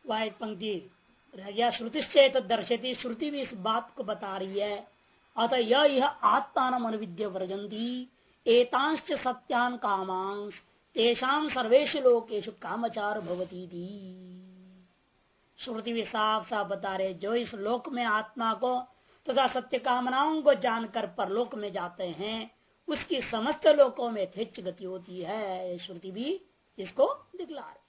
वह एक पंक्ति रह गया, श्रुतिश्चेत दर्शती, श्रुति भी इस बात को बता रही है। अतः यह आत्मान अनुविद्य व्रजंती एतांश्च सत्यान कामांश तेषाम सर्वेषु लोकेषु कामचार भवती थी। श्रुति भी साफ साफ बता रहे, जो इस लोक में आत्मा को तथा सत्य कामनाओं को जानकर परलोक में जाते हैं उसकी समस्त लोकों में यथेच्छ गति होती है। श्रुति भी इसको दिखला रही।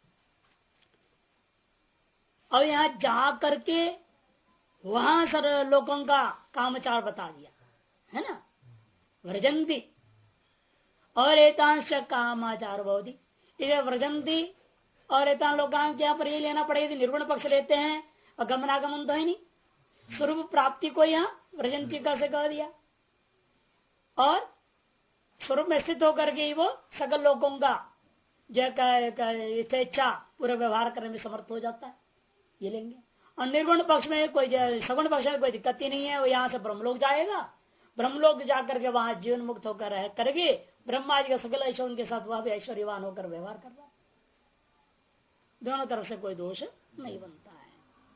और यहां जा करके वहां सर लोगों का कामचार बता दिया है ना, व्रजंती और एतांश कामाचार भवती। इधर व्रजंती और एतान लोकांश यहाँ पर ये लेना पड़ेगा, निर्गुण पक्ष लेते हैं और गमनागमन तो है नहीं, स्वरूप प्राप्ति को यहाँ व्रजंती का से कह दिया और स्वरूप में स्थित होकर के ही वो सकल लोगों का जो इच्छा पूरा व्यवहार करने में समर्थ हो जाता है, ये लेंगे। और निर्गुण पक्ष में कोई, सगुण पक्ष में कोई दिक्कत ही नहीं है, वो यहाँ से ब्रह्मलोक जाएगा, ब्रह्मलोक जाकर के वहां जीवन मुक्त होकर रह करके ब्रह्मा जी का सकल ऐश्वर्य उनके साथ वह भी ऐश्वर्यवान होकर व्यवहार कर रहा है। दोनों तरफ से कोई दोष नहीं बनता है।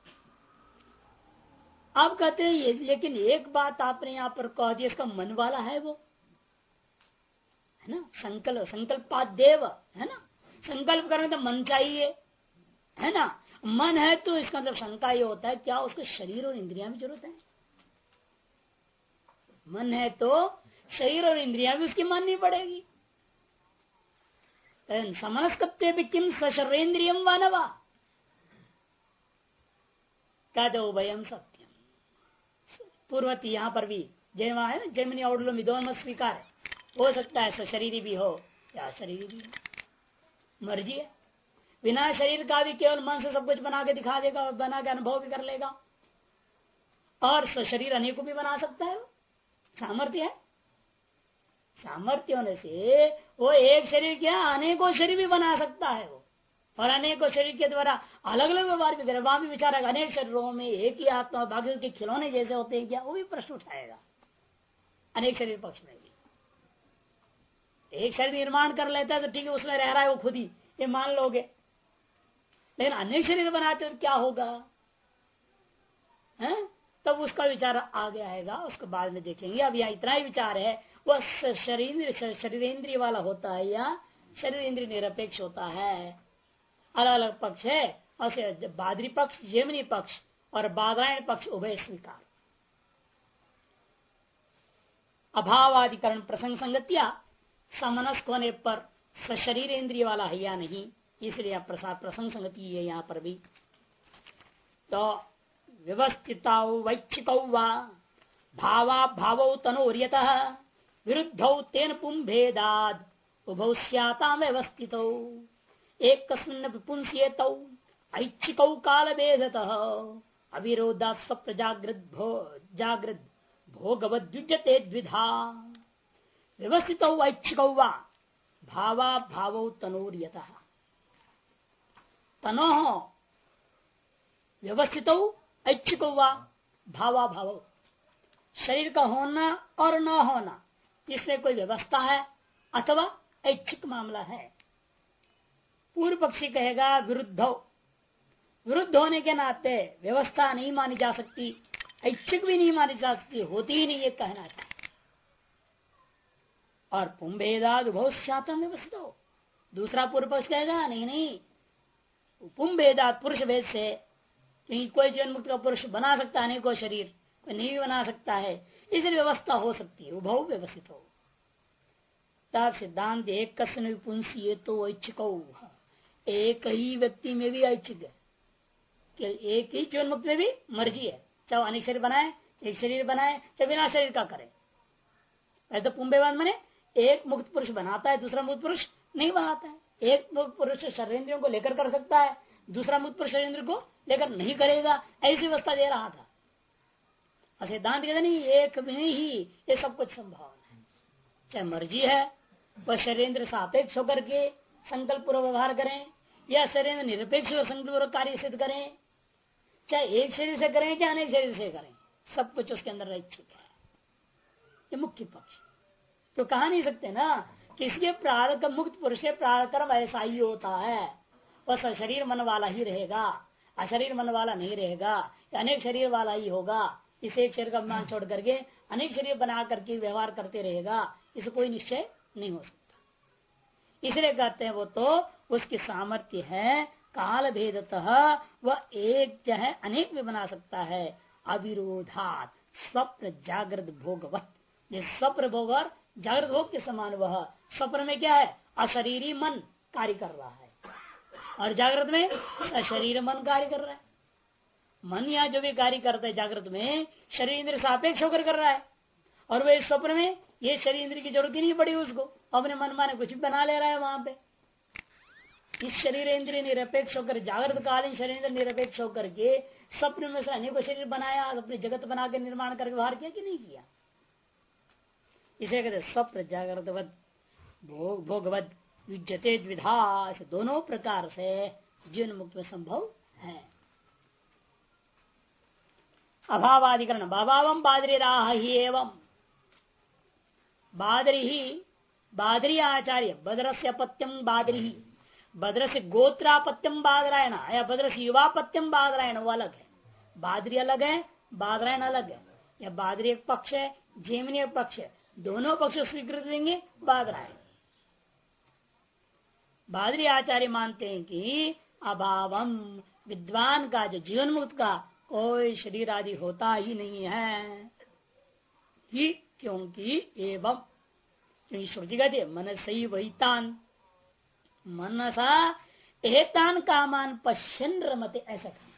आप कहते हैं ये, लेकिन एक बात आपने यहाँ पर कह दी, इसका मन वाला है वो, है ना, संकल्पादेव है ना, संकल्प करने तो मन चाहिए है ना, मन है तो इसका मतलब शंका ये होता है क्या उसको शरीर और इंद्रियां भी जरूरत है? मन है तो शरीर और इंद्रियां भी उसकी माननी पड़ेगी। समनस्कत्वे भी किम सशरीन्द्रियम वानवा, कहते उभयम सत्यम। पूर्वती यहाँ पर भी जय वहां है ना, जयमिनी औडलो मिदोन मत स्वीकार हो सकता है, सशरीरी भी हो या शरीरी भी हो, मर्जी है। बिना शरीर का भी केवल मन से सब कुछ बना के दिखा देगा और बना के अनुभव भी कर लेगा, और शरीर अनेकों भी बना सकता है, सामर्थ्य है। सामर्थ्य होने से वो एक शरीर क्या अनेकों शरीर भी बना सकता है वो, और अनेकों शरीर के द्वारा अलग अलग व्यवहार भी करे। वहां भी विचार है अनेक शरीरों में एक ही आत्मा, बाकी के खिलौने जैसे होते हैं क्या, वो भी प्रश्न उठाएगा। अनेक शरीर पक्ष में भी एक शरीर निर्माण कर लेता है तो ठीक है, उसमें रह रहा है वो खुद ही, ये मान लोगे, लेकिन अनेक शरीर बनाते हो तो क्या होगा है? तब उसका विचार आगे आएगा, उसके बाद में देखेंगे। अब यहाँ इतना ही विचार है, वह शरीरेंद्रिय वाला होता है या शरीर इंद्रिय निरपेक्ष होता है, अलग अलग पक्ष है। और बादरी पक्ष, जेमिनी पक्ष और बादरायण पक्ष उभय स्वीकार। अभावाधिकरण प्रसंग संगतिया समनस्क होने पर सशरीर इंद्रिय वाला है या नहीं, इसलिए प्रसंग संगति है यहाँ पर भी। तो व्यवस्थित वैच्छिक भावा भाव तनोर्यतः विरुद्धौ तेन पुंभेदाद उभौ स्याताम व्यवस्थित एक पुंस्येत ऐच्छिक काल भेदतः अविरोधा स्वप्न जागृत भोगवद्युज्यते द्विधा। व्यवस्थित ऐच्छिक भावा भाव तनोर्यतः, तनो व्यवस्थित ऐच्छिक भावा भाव, शरीर का होना और न होना इसमें कोई व्यवस्था है अथवा ऐच्छिक मामला है। पूर्व पक्षी कहेगा विरुद्ध होने के नाते व्यवस्था नहीं मानी जा सकती, ऐच्छिक भी नहीं मानी जा सकती, होती ही नहीं, ये कहना चाहिए। और पुंभेदाद बहुत शातम व्यवस्थित हो, दूसरा पूर्व पक्ष कहेगा नहीं, पुंभेदाद पुरुष भेद से कोई जीवन मुक्त का पुरुष बना सकता है अनेकों शरीर, कोई नहीं भी बना सकता है, इसलिए व्यवस्था हो सकती है, उभौ व्यवस्थित हो। तब सिद्धांत एक कस्य पुंसी तो ऐच्छिक, एक ही व्यक्ति में भी ऐच्छिक है, एक ही जीवन मुक्त में भी मर्जी है, चाहे अनेक शरीर बनाए, एक शरीर बनाए, चाहे बिना शरीर का करे। तो पुंभेवाद माने एक मुक्त पुरुष बनाता है, दूसरा मुक्त पुरुष नहीं बनाता है। एक मुक्त पुरुष शरीरेंद्रियों को लेकर कर सकता है, दूसरा मुक्त पुरुष शरीरेंद्र को लेकर नहीं करेगा, ऐसी व्यवस्था दे रहा था। और सिद्धांत कहते नहीं, एक में ही ये सब कुछ संभावना है, चाहे मर्जी है वह शरीरेंद्र सापेक्ष होकर के संकल्प पूर्वक व्यवहार करें या शरीर निरपेक्ष संकल्प पूर्वक कार्य सिद्ध करें, चाहे एक शरीर से करें चाहे अनेक शरीर से करें, सब कुछ उसके अंदर इच्छित है। ये मुख्य पक्ष तो कहा नहीं सकते ना, किसके प्रारब्ध मुक्त पुरुष से प्रारब्ध कर्म ऐसा ही होता है, वह शरीर मन वाला ही रहेगा। अशरीर मन वाला नहीं रहेगा, अनेक शरीर वाला ही होगा, इस एक शरीर का अभिमान छोड़ करके अनेक शरीर बना करके व्यवहार करते रहेगा, इसे कोई निश्चय नहीं हो सकता। इसलिए कहते हैं वो तो उसकी सामर्थ्य है काल भेदतः वह एक जो है अनेक भी बना सकता है, अविरोधात स्वप्न जागृत भोगवत। स्वप्न भोग और जागृत भोग के समान वह स्वप्न में क्या है, अशरीरी मन कार्य कर रहा है और जागृत में अशरीर मन कार्य कर रहा है। मन यहाँ जो भी कार्य करता है जागृत में शरीर इंद्र सापेक्ष होकर कर रहा है, और वह स्वप्न में ये शरीर इंद्र की जरूरत ही नहीं पड़ी उसको, अपने मन माने कुछ भी बना ले रहा है वहां पे। इस शरीर इंद्रिय निरपेक्ष होकर जागृत कालीन शरीर इंद्र निरपेक्ष होकर के स्वप्न में से अनेकों शरीर बनाया, अपने जगत बना के निर्माण करके बाहर किया कि नहीं किया। इसे कहते स्वप्न जागृतवद भोगवद युज्यते द्विधा, दोनों प्रकार से जीवन मुक्त में संभव है। अभावाधिकरण भावावम बादरी राह ही एवं बादरी ही बादरी आचार्य बद्र से अपत्यम बादरी ही, बद्र से गोत्रापत्यम बादरायण या बद्र से युवापत्यम बादरायण वो अलग है, बादरी अलग है, बादरायण अलग है। या बादरी एक पक्ष है, जेमिनी एक पक्ष है, दोनों पक्ष स्वीकृत देंगे बादरायण। बादरी आचार्य मानते हैं कि अभावम विद्वान का जो जीवन मुक्त का कोई शरीर आदि होता ही नहीं है ही, क्योंकि एवं क्योंकि श्रुति कहती है मन सही वही तान मनसा एतान कामान पश्यन रमते, ऐसा कहा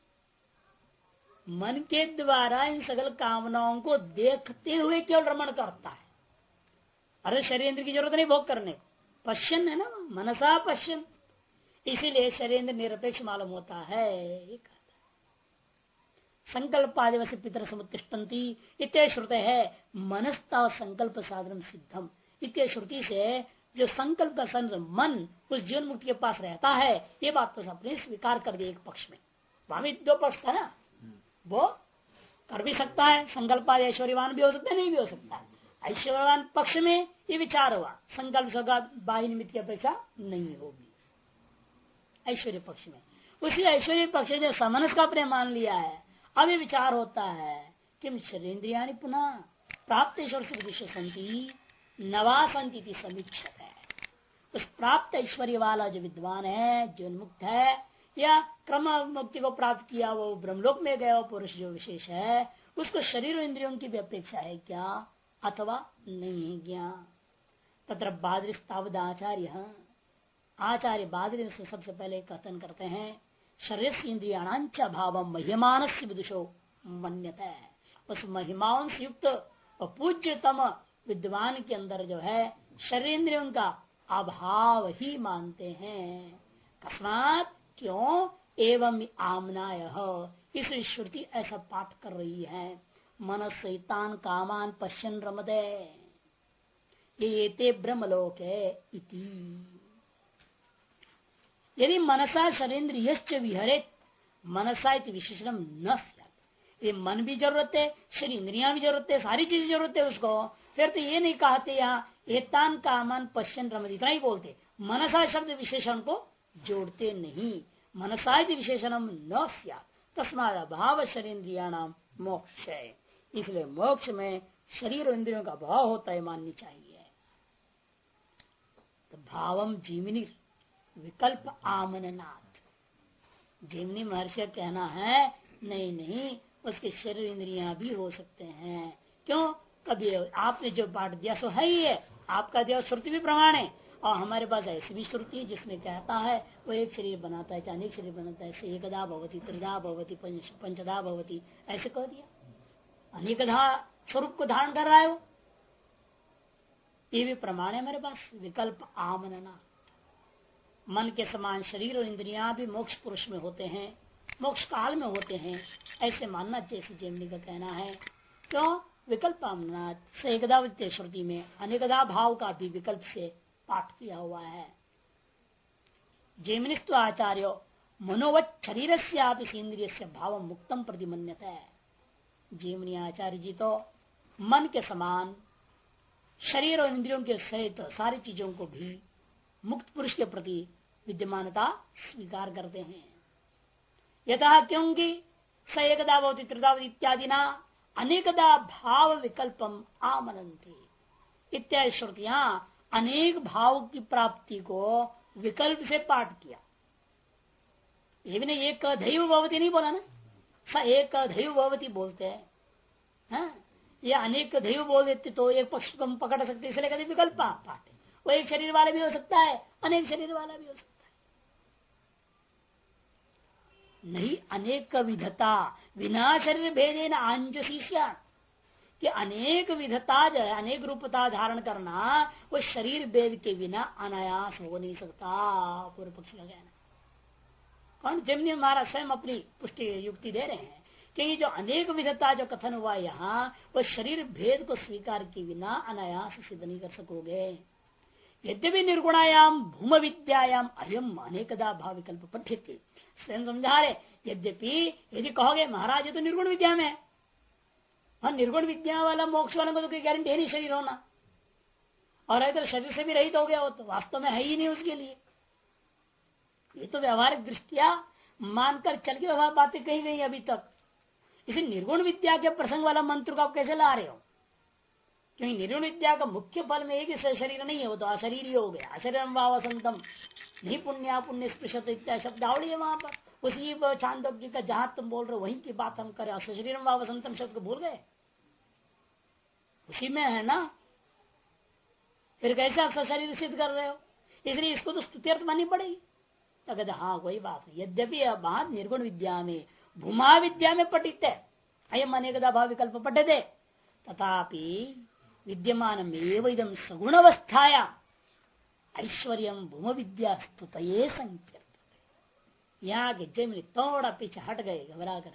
मन के द्वारा इन सकल कामनाओं को देखते हुए केवल रमण करता है। अरे शरीर इंद्र की जरूरत नहीं भोग करने को, पश्यन है ना, मनसा पश्यन, इसीलिए शरीर इंद्र निरपेक्ष मालूम होता है। ये कहता है संकल्प आदिवसी पितर समुत्तिष्ठन्ति इत्य श्रुते है मनस्ता संकल्प साधन सिद्धम। इत्य श्रुति से जो संकल्प का संग मन उस जीवन मुक्ति के पास रहता है, ये बात तो सबने स्वीकार कर दी। एक पक्ष में वहां भी दो पक्ष था ना, वो कर भी सकता है संकल्प ऐश्वर्यवान भी हो सकता है, नहीं भी हो सकता है। ऐश्वर्यवान पक्ष में ये विचार हुआ संकल्प बाह्य निमित्त की अपेक्षा नहीं होगी ऐश्वर्य पक्ष में। उसी ऐश्वर्य पक्ष जो समनस का प्रेम मान लिया है, अब ये विचार होता है कि शरीन्द्रिया पुनः प्राप्त ईश्वर से विदिश्य संति नवा संति समीक्षक है। उस प्राप्त ऐश्वर्य वाला जो विद्वान है, जीवन मुक्त है या क्रम मुक्ति को प्राप्त किया वो ब्रह्मलोक में गया वो पुरुष जो विशेष है, उसको शरीर और इंद्रियों की भी अपेक्षा है क्या अथवा नहीं है क्या। तत्र बादरिस्तावद आचार्य बादरी से सबसे पहले कथन करते हैं शरीर इंद्रियाणांच भाव महिमान से विदुषो मन्यता है। उस महिमाओं से युक्त और पूज्यतम विद्वान के अंदर जो है शरीर इंद्रियों का अभाव ही मानते हैं। कस्मात क्यों एवं आमनाय, इस श्रुति ऐसा पाठ कर रही है मनस्तान कामान पश्यन रमदे ये ब्रह्मलोक है इति। यदि मनसा शरीन्द्रियश्च विहरेत मनसा इति विशेषण न स्यात्। ये मन भी जरूरत है, शरीर इंद्रियां भी जरूरत है, सारी चीजें जरूरत है उसको। फिर तो ये नहीं कहते यहाँ एतान कामान पश्यन रमद, इतना ही बोलते, मनसा शब्द विशेषण को जोड़ते नहीं। मनसा इति विशेषणम न स्यात् तस्मात् अभाव शरीन्द्रियाणाम मोक्ष है। इसलिए मोक्ष में शरीर और इंद्रियों का भाव होता है माननी चाहिए। तो भावम जीवनी विकल्प आमननाथ, जीवनी महर्षि कहना है नहीं नहीं उसके शरीर इंद्रियां भी हो सकते हैं। क्यों, कभी आपने जो पाठ दिया सो है ही है, आपका दिया श्रुति भी प्रमाण है, और हमारे पास ऐसी भी श्रुति है जिसमें कहता है वो एक शरीर बनाता है, अनेक शरीर बनाता है, ऐसे एकदा भवती त्रिधा भवती पंचदा भवती, ऐसे कह दिया। अनेकधा स्वरूप को धारण कर रहा है वो, ये भी प्रमाण है हमारे पास। विकल्प आमनना, मन के समान शरीर और इंद्रियां भी मोक्ष पुरुष में होते हैं, मोक्ष काल में होते हैं, ऐसे मानना जैसे जेमनी का कहना है। क्यों, विकल्प आमना से एकदा श्रुति में अनेकदा भाव का भी विकल्प से पाठ किया हुआ है। जेमिनिस्व आचार्यो मनोवत शरीर से इंद्रिय से भाव मुक्तम प्रतिमन्यता है। जेमिनी आचार्य जी तो मन के समान शरीर और इंद्रियों के सहित सारी चीजों को भी मुक्त पुरुष के प्रति विद्यमानता स्वीकार करते हैं। यथा क्योंकि स एकदा भवति त्रिदावत इत्यादि ना अनेकदा भाव विकल्पम आमनंती इत्यादि श्रुतियां अनेक भाव की प्राप्ति को विकल्प से पाठ किया। ये भी नहीं एक दैव भवती नहीं बोला ना, स एक दैव भवती बोलते हैं। हाँ? ये अनेक दैव बोल देते तो एक पक्ष को हम पकड़ सकते, इसलिए कहते विकल्प पाठ है। वो एक शरीर वाला भी हो सकता है, अनेक शरीर वाला भी हो सकता है। नहीं अनेक विधता विना शरीर भेदे न आंजशीष्या कि अनेक विधता जो है अनेक रूपता धारण करना वो शरीर भेद के बिना अनायास हो नहीं सकता। पूर्व पक्ष का कहना कौन जमनी महाराज स्वयं अपनी पुष्टि युक्ति दे रहे हैं कि ये जो अनेक विधता जो कथन हुआ यहाँ वो शरीर भेद को स्वीकार के बिना अनायास सिद्ध नहीं कर सकोगे। यद्यपि निर्गुणायाम भूम विद्यायाम अयम अनेकदा भाव विकल्प पठ्यते स्वयं समझा रहे। यद्यपि यदि कहोगे महाराज ये तो निर्गुण विद्या में, हाँ निर्गुण विद्या वाला मोक्ष वाला को तो कोई गारंटी है नहीं शरीर होना, और अगर शरीर से भी रहित हो गया हो तो वास्तव में है ही नहीं उसके लिए। ये तो व्यवहारिक दृष्टिया मानकर चल के व्यवहार बातें कही गई अभी तक। इसे निर्गुण विद्या के प्रसंग वाला मंत्र को आप कैसे ला रहे हो? क्योंकि निर्गुण विद्या का मुख्य फल में एक ही शरीर नहीं है, वो तो अशरीर ही हो गया। अशरीरम वावसंतम नहीं पुण्य पुण्य स्पृशत इत्यादि शब्दावली है वहां पर। उसी छांदोग्य का जहां तुम बोल रहे हो वहीं की बात हम करें। अशरीरम वावसंतम शब्द को भूल गए, उसी में है ना, फिर कैसे आप शरीर सिद्ध कर रहे हो? इसलिए इसको तो स्तुत्यर्थ माननी पड़ेगी। तो कहते हाँ वही बात है। यद्यपि बात निर्गुण विद्या में भूमा विद्या में पठित है, अयम अनेकदा भाव विकल्प पठ्यते, तथापि विद्यमान इदम सगुण अवस्थाया ऐश्वर्य भूम विद्या स्तुत संकीर्त। यहाँ के जमीन थोड़ा पीछे हट गए घबरा कर,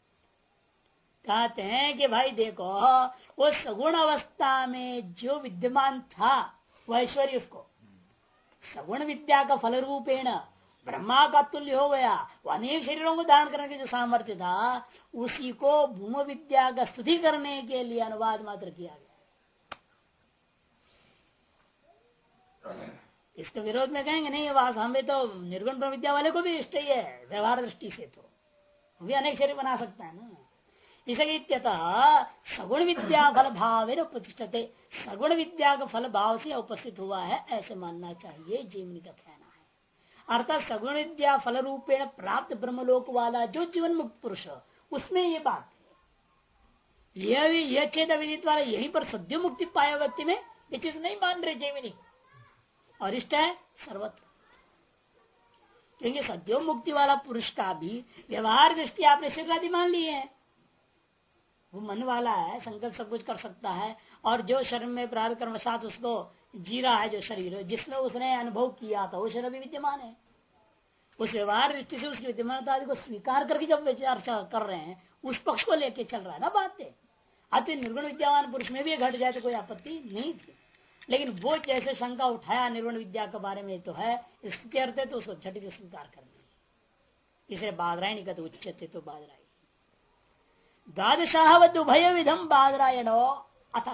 कहते हैं कि भाई देखो वो सगुण अवस्था में जो विद्यमान था वह ऐश्वर्य उसको सगुण विद्या का फल रूपेण ब्रह्मा का तुल्य हो गया। वो अनेक शरीरों को धारण करने के जो सामर्थ्य था उसी को भूम विद्या का स्तुति करने के लिए अनुवाद मात्र किया गया। इसके विरोध में कहेंगे नहीं वास हमें तो निर्गुण विद्या वाले को भी इष्ट ही है, व्यवहार दृष्टि से तो वो भी अनेक शरीर बना सकता है ना। इसलिए सगुण विद्या फल भाव प्रतिष्ठते, सगुण विद्या का फल भाव से उपस्थित हुआ है ऐसे मानना चाहिए, जीवनी का कहना है। अर्थात सगुण विद्या फल रूपेण प्राप्त ब्रह्मलोक वाला जो जीवन मुक्त पुरुष उसमें ये बात है। यह चेत विदित वाला यहीं पर सद्य मुक्ति पाया व्यक्ति में ये चीज नहीं मान रहे जैमिनी, और इष्ट है सर्वत्र। क्योंकि सद्यो मुक्ति वाला पुरुष का भी व्यवहार दृष्टि आपने शरीरादि मान लिए हैं, वो मन वाला है, संकल्प सब कुछ कर सकता है, और जो शरीर में प्रारब्ध कर्म साथ उसको जी रहा है, जो शरीर जिसमें उसने अनुभव किया था वो शरीर भी विद्यमान है। उस व्यवहार दृष्टि से उसकी विद्यमानता आदि को स्वीकार करके जब विचार कर रहे हैं उस पक्ष को लेके चल रहा है ना बातें। अति निर्गुण विद्यावान पुरुष में भी घट जाए तो कोई आपत्ति नहीं थी, लेकिन वो जैसे शंका उठाया निर्गुण विद्या के बारे में तो है स्थिति अर्थ है तो उसको झटित स्वीकार करने। इसे बादरायणी कहते उच्चते तो बादरायणी द्वादशाहवत उभय विधम बादरायणो अतः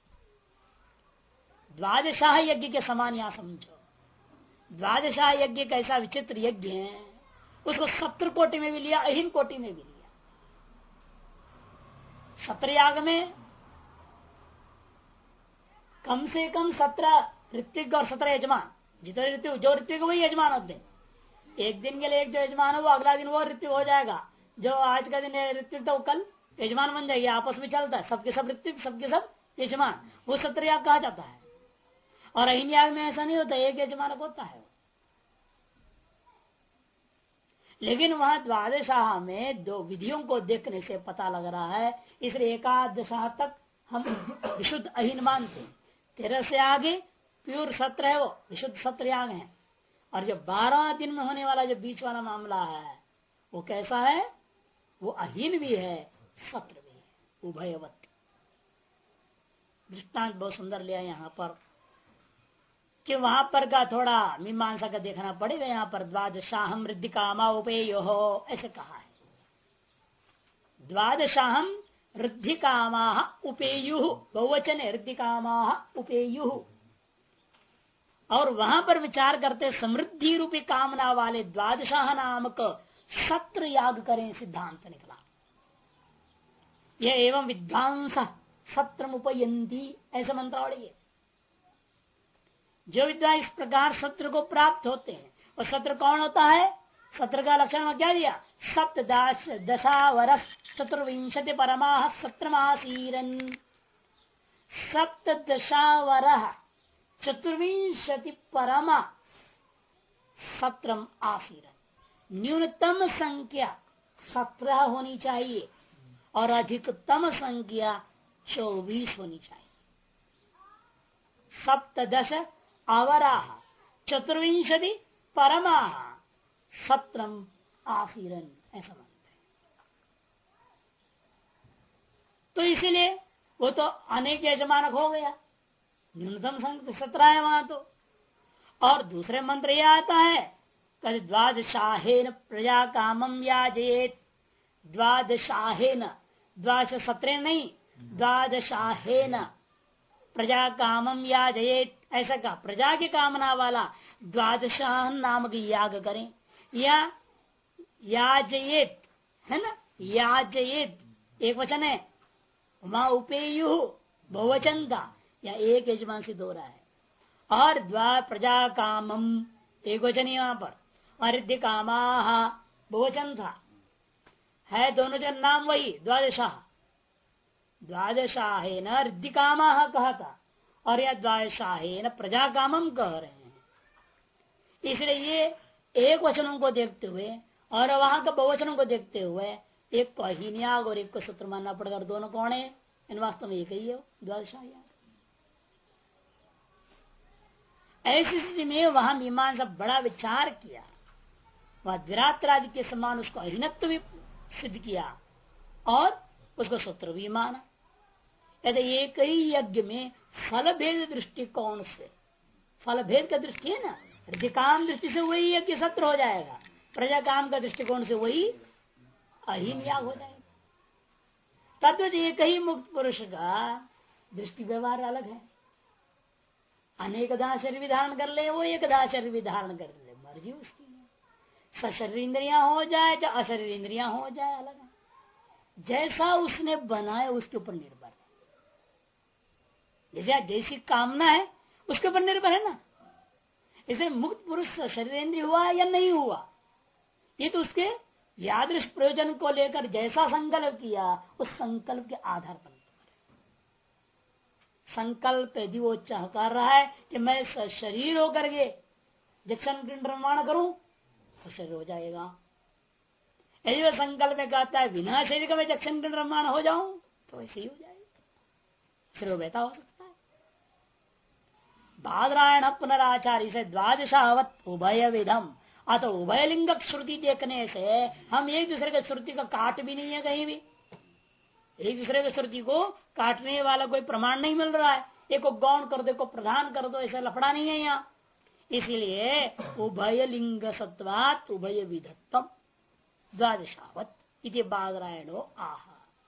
द्वादशाह यज्ञ के समान यहां समझो। द्वादशाह यज्ञ कैसा विचित्र यज्ञ है, उसको सप्त कोटि में भी लिया, अहिन कोटि में भी लिया। सत्रयाग में कम से कम 17 ऋत्विक और 17 यजमान, जितने ऋत्विक जो ऋत्विक वही यजमान होते हैं। एक दिन के लिए एक जो यजमान है वो अगला दिन वो ऋत्विक हो जाएगा, जो आज का दिन ऋत्विक था वो कल यजमान बन जाएगी। आपस में चलता है, सबके सब ऋत्विक सबके सब यजमान, वो सत्रयाग कहा जाता है। और अहिन याग में ऐसा नहीं होता, एक यजमान होता है। लेकिन वहां द्वादशाह में दो विधियों को देखने से पता लग रहा है, इसलिए एकादशाह तक हम विशुद्ध अहिन मानते। 13 से आगे प्योर सत्र है, वो विशुद्ध सत्र याग है। और जो 12 दिन में होने वाला जो बीच वाला मामला है वो कैसा है, वो अहीन भी है सत्र भी है, उभयवत। दृष्टांत बहुत सुंदर लिया यहाँ पर कि वहां पर का थोड़ा मीमांसा का देखना पड़ेगा। यहाँ पर द्वादशाहम वृद्धि कामा उपेयो हो ऐसे कहा है। द्वादशाहम वृद्धि कामा उपेयु, बहुवचन वृद्धि कामा उपेयु। और वहां पर विचार करते समृद्धि रूपी कामना वाले द्वादशाह नामक सत्र याग करें, सिद्धांत निकला। यह एवं विद्वांस सत्र उपयंती, ऐसा मंत्रावली है। जो विद्वान इस प्रकार सत्र को प्राप्त होते हैं, और सत्र कौन होता है? सत्र का लक्षण में क्या दिया? सप्तदाश दशावरस चतुर्विंशति परमा सत्रमासीरन। सप्तदशावर चतुर्विंशति परमा सत्रम आसीरन। न्यूनतम संख्या 17 होनी चाहिए और अधिकतम संख्या 24 होनी चाहिए। सप्तदश आवराह चतुर्विंशति परमा सत्रम आसीरन, ऐसा मानते हैं। तो इसीलिए वो तो अनेक यजमानक हो गया, न्यूनतम संख्या 17 है वहां तो। और दूसरे मंत्र यह आता है कद द्वादशाहेन प्रजा कामम याजेत। द्वादशाहेन, द्वादश 17 नहीं, द्वादशाहेन प्रजा कामम याजेत, ऐसा कहा। प्रजा की कामना वाला द्वादशाहन नामक याग करें, या याजयेत है ना, याजयेत एक वचन है, वहां उपेयु बहुवचन था, या एक यजमान से दो रहा है। और द्वा प्रजा कामम एक वचन वहां पर, और रिद्धि कामा बहुवचन था, है दोनों जन नाम वही द्वादशाह। द्वादशाहे न रिद्धि कामा कहा था, और यह द्वादशाहे न प्रजा कामम कह रहे हैं। इसलिए ये एक वचनों को देखते हुए और वहां का बहुवचनों को देखते हुए एक को अहीन्याग और एक को सूत्र मानना पड़ेगा। और दोनों कौन है? इन वास्तव में एक ही है, द्वादशाह याग। ऐसी स्थिति में वहां मीमांसा बड़ा विचार किया, वह द्विरात्रादि के समान उसको अहीनत्व भी सिद्ध किया और उसको सूत्र भी माना। यदि एक ही यज्ञ में फल भेद दृष्टिकोण से, फल भेद का दृष्टि है ना, काम दृष्टि से वही यज्ञ सत्र हो जाएगा, प्रजा काम का दृष्टिकोण से वही अहीन याग हो जाएगा। तत्व एक ही मुक्त पुरुष का दृष्टि व्यवहार अलग है। अनेकदा शरीर धारण कर ले, वो एकदा शरीर धारण कर ले, मर्जी उसकी है। सशरीर इंद्रियां हो जाए चाहे अशरीर इंद्रियां हो जाए, अलग है। जैसा उसने बनाया उसके ऊपर निर्भर है। जैसी कामना है उसके ऊपर निर्भर है ना। इसे मुक्त पुरुष शरीरेंद्रिय हुआ या नहीं हुआ, ये तो उसके यादृश प्रयोजन को लेकर जैसा संकल्प किया उस संकल्प के आधार पर। संकल्प यदि वो चाह कर रहा है कि मैं शरीर होकर के जक्षण निर्माण करूं तो शरीर हो जाएगा। यदि वो संकल्प में कहता है बिना शरीर का मैं जक्षण निर्माण हो जाऊं तो ऐसे ही हो जाएगा, फिर वो बेहतर हो सकता है। बादरायण पुनराचार्य से द्वादशावत उभय विधम, अतः उभय लिंग श्रुति देखने से हम एक दूसरे के श्रुति का काट भी नहीं है, कहीं भी एक दूसरे की श्रुति को काटने वाला कोई प्रमाण नहीं मिल रहा है। एक को गौण कर दो, को प्रधान कर दो, ऐसा लफड़ा नहीं है यहाँ। इसलिए उभय लिंग सत्वात उभय विधत्तम द्वादशावत इति बादरायणो आह।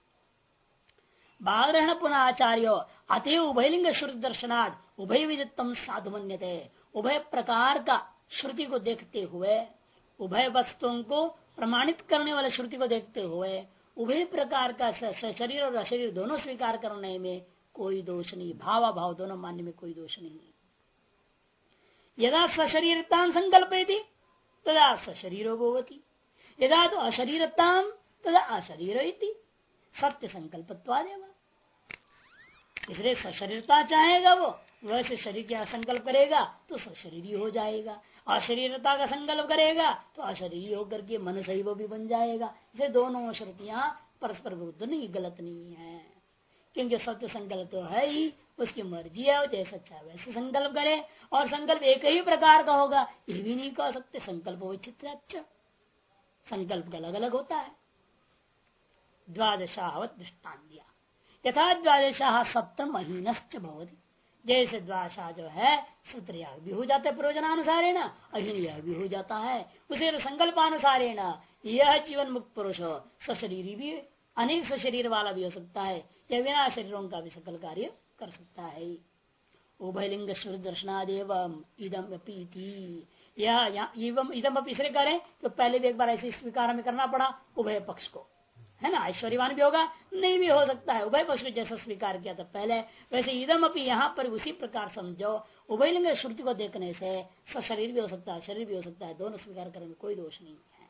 बादरायण पुनः आचार्यो अतः उभयलिंग श्रुति दर्शनाद उभय विदित्तम साधु मन्यते। उभय प्रकार का श्रुति को देखते हुए, उभय वस्तुओं को प्रमाणित करने वाले श्रुति को देखते हुए उभय प्रकार का शरीर और अशरीर दोनों स्वीकार करने में कोई दोष नहीं, भावाभाव दोनों मानने में कोई दोष नहीं। यदा सशरीरतां संकल्पयति तदा सशरीरो भवति, यदा तो अशरीरतां तदा अशरीरो इति सत्य संकल्पत्वादेव। इसलिए सशरीरता चाहेगा वो, वैसे शरीर का संकल्प करेगा तो सशरीरी हो जाएगा। अशरीरता का संकल्प करेगा तो अशरीरी होकर के मन सही वो भी बन जाएगा। इसे दोनों श्रुतियां परस्पर विरुद्ध नहीं, गलत नहीं है, क्योंकि सत्य संकल्प तो है ही, उसकी मर्जी है, जैसा चाहे वैसे संकल्प करे। और संकल्प एक ही प्रकार का होगा ये भी नहीं कह सकते, संकल्प विचित्र अच्छा संकल्प अलग अलग होता है। द्वादशावत दृष्टान दिया, यथा द्वादशाह सप्तम अहीनश्च भवति, जैसे द्वादशा जो है सूत्र याग भी हो जाता है प्रयोजनानुसारेण, अहीन याग भी हो जाता है उसे संकल्पानुसारेण। यह जीवन मुक्त पुरुष सशरीरी भी, अनेक सशरीर वाला भी हो सकता है, या बिना शरीरों का भी सकल कार्य कर सकता है। उभयलिंग श्रुति दर्शनादेव इदम अपीति, यह इदम अब इसलिए करें तो पहले भी एक बार ऐसे स्वीकार में करना पड़ा उभय पक्ष को, है ना। ऐश्वर्यवान भी होगा, नहीं भी हो सकता है, उभय पक्ष को जैसा स्वीकार किया था पहले, वैसे इदम अपनी यहाँ पर उसी प्रकार समझो। उभयलिंग श्रुति को देखने से शरीर भी हो सकता है, शरीर भी हो सकता है, दोनों स्वीकार करने में कोई दोष नहीं है।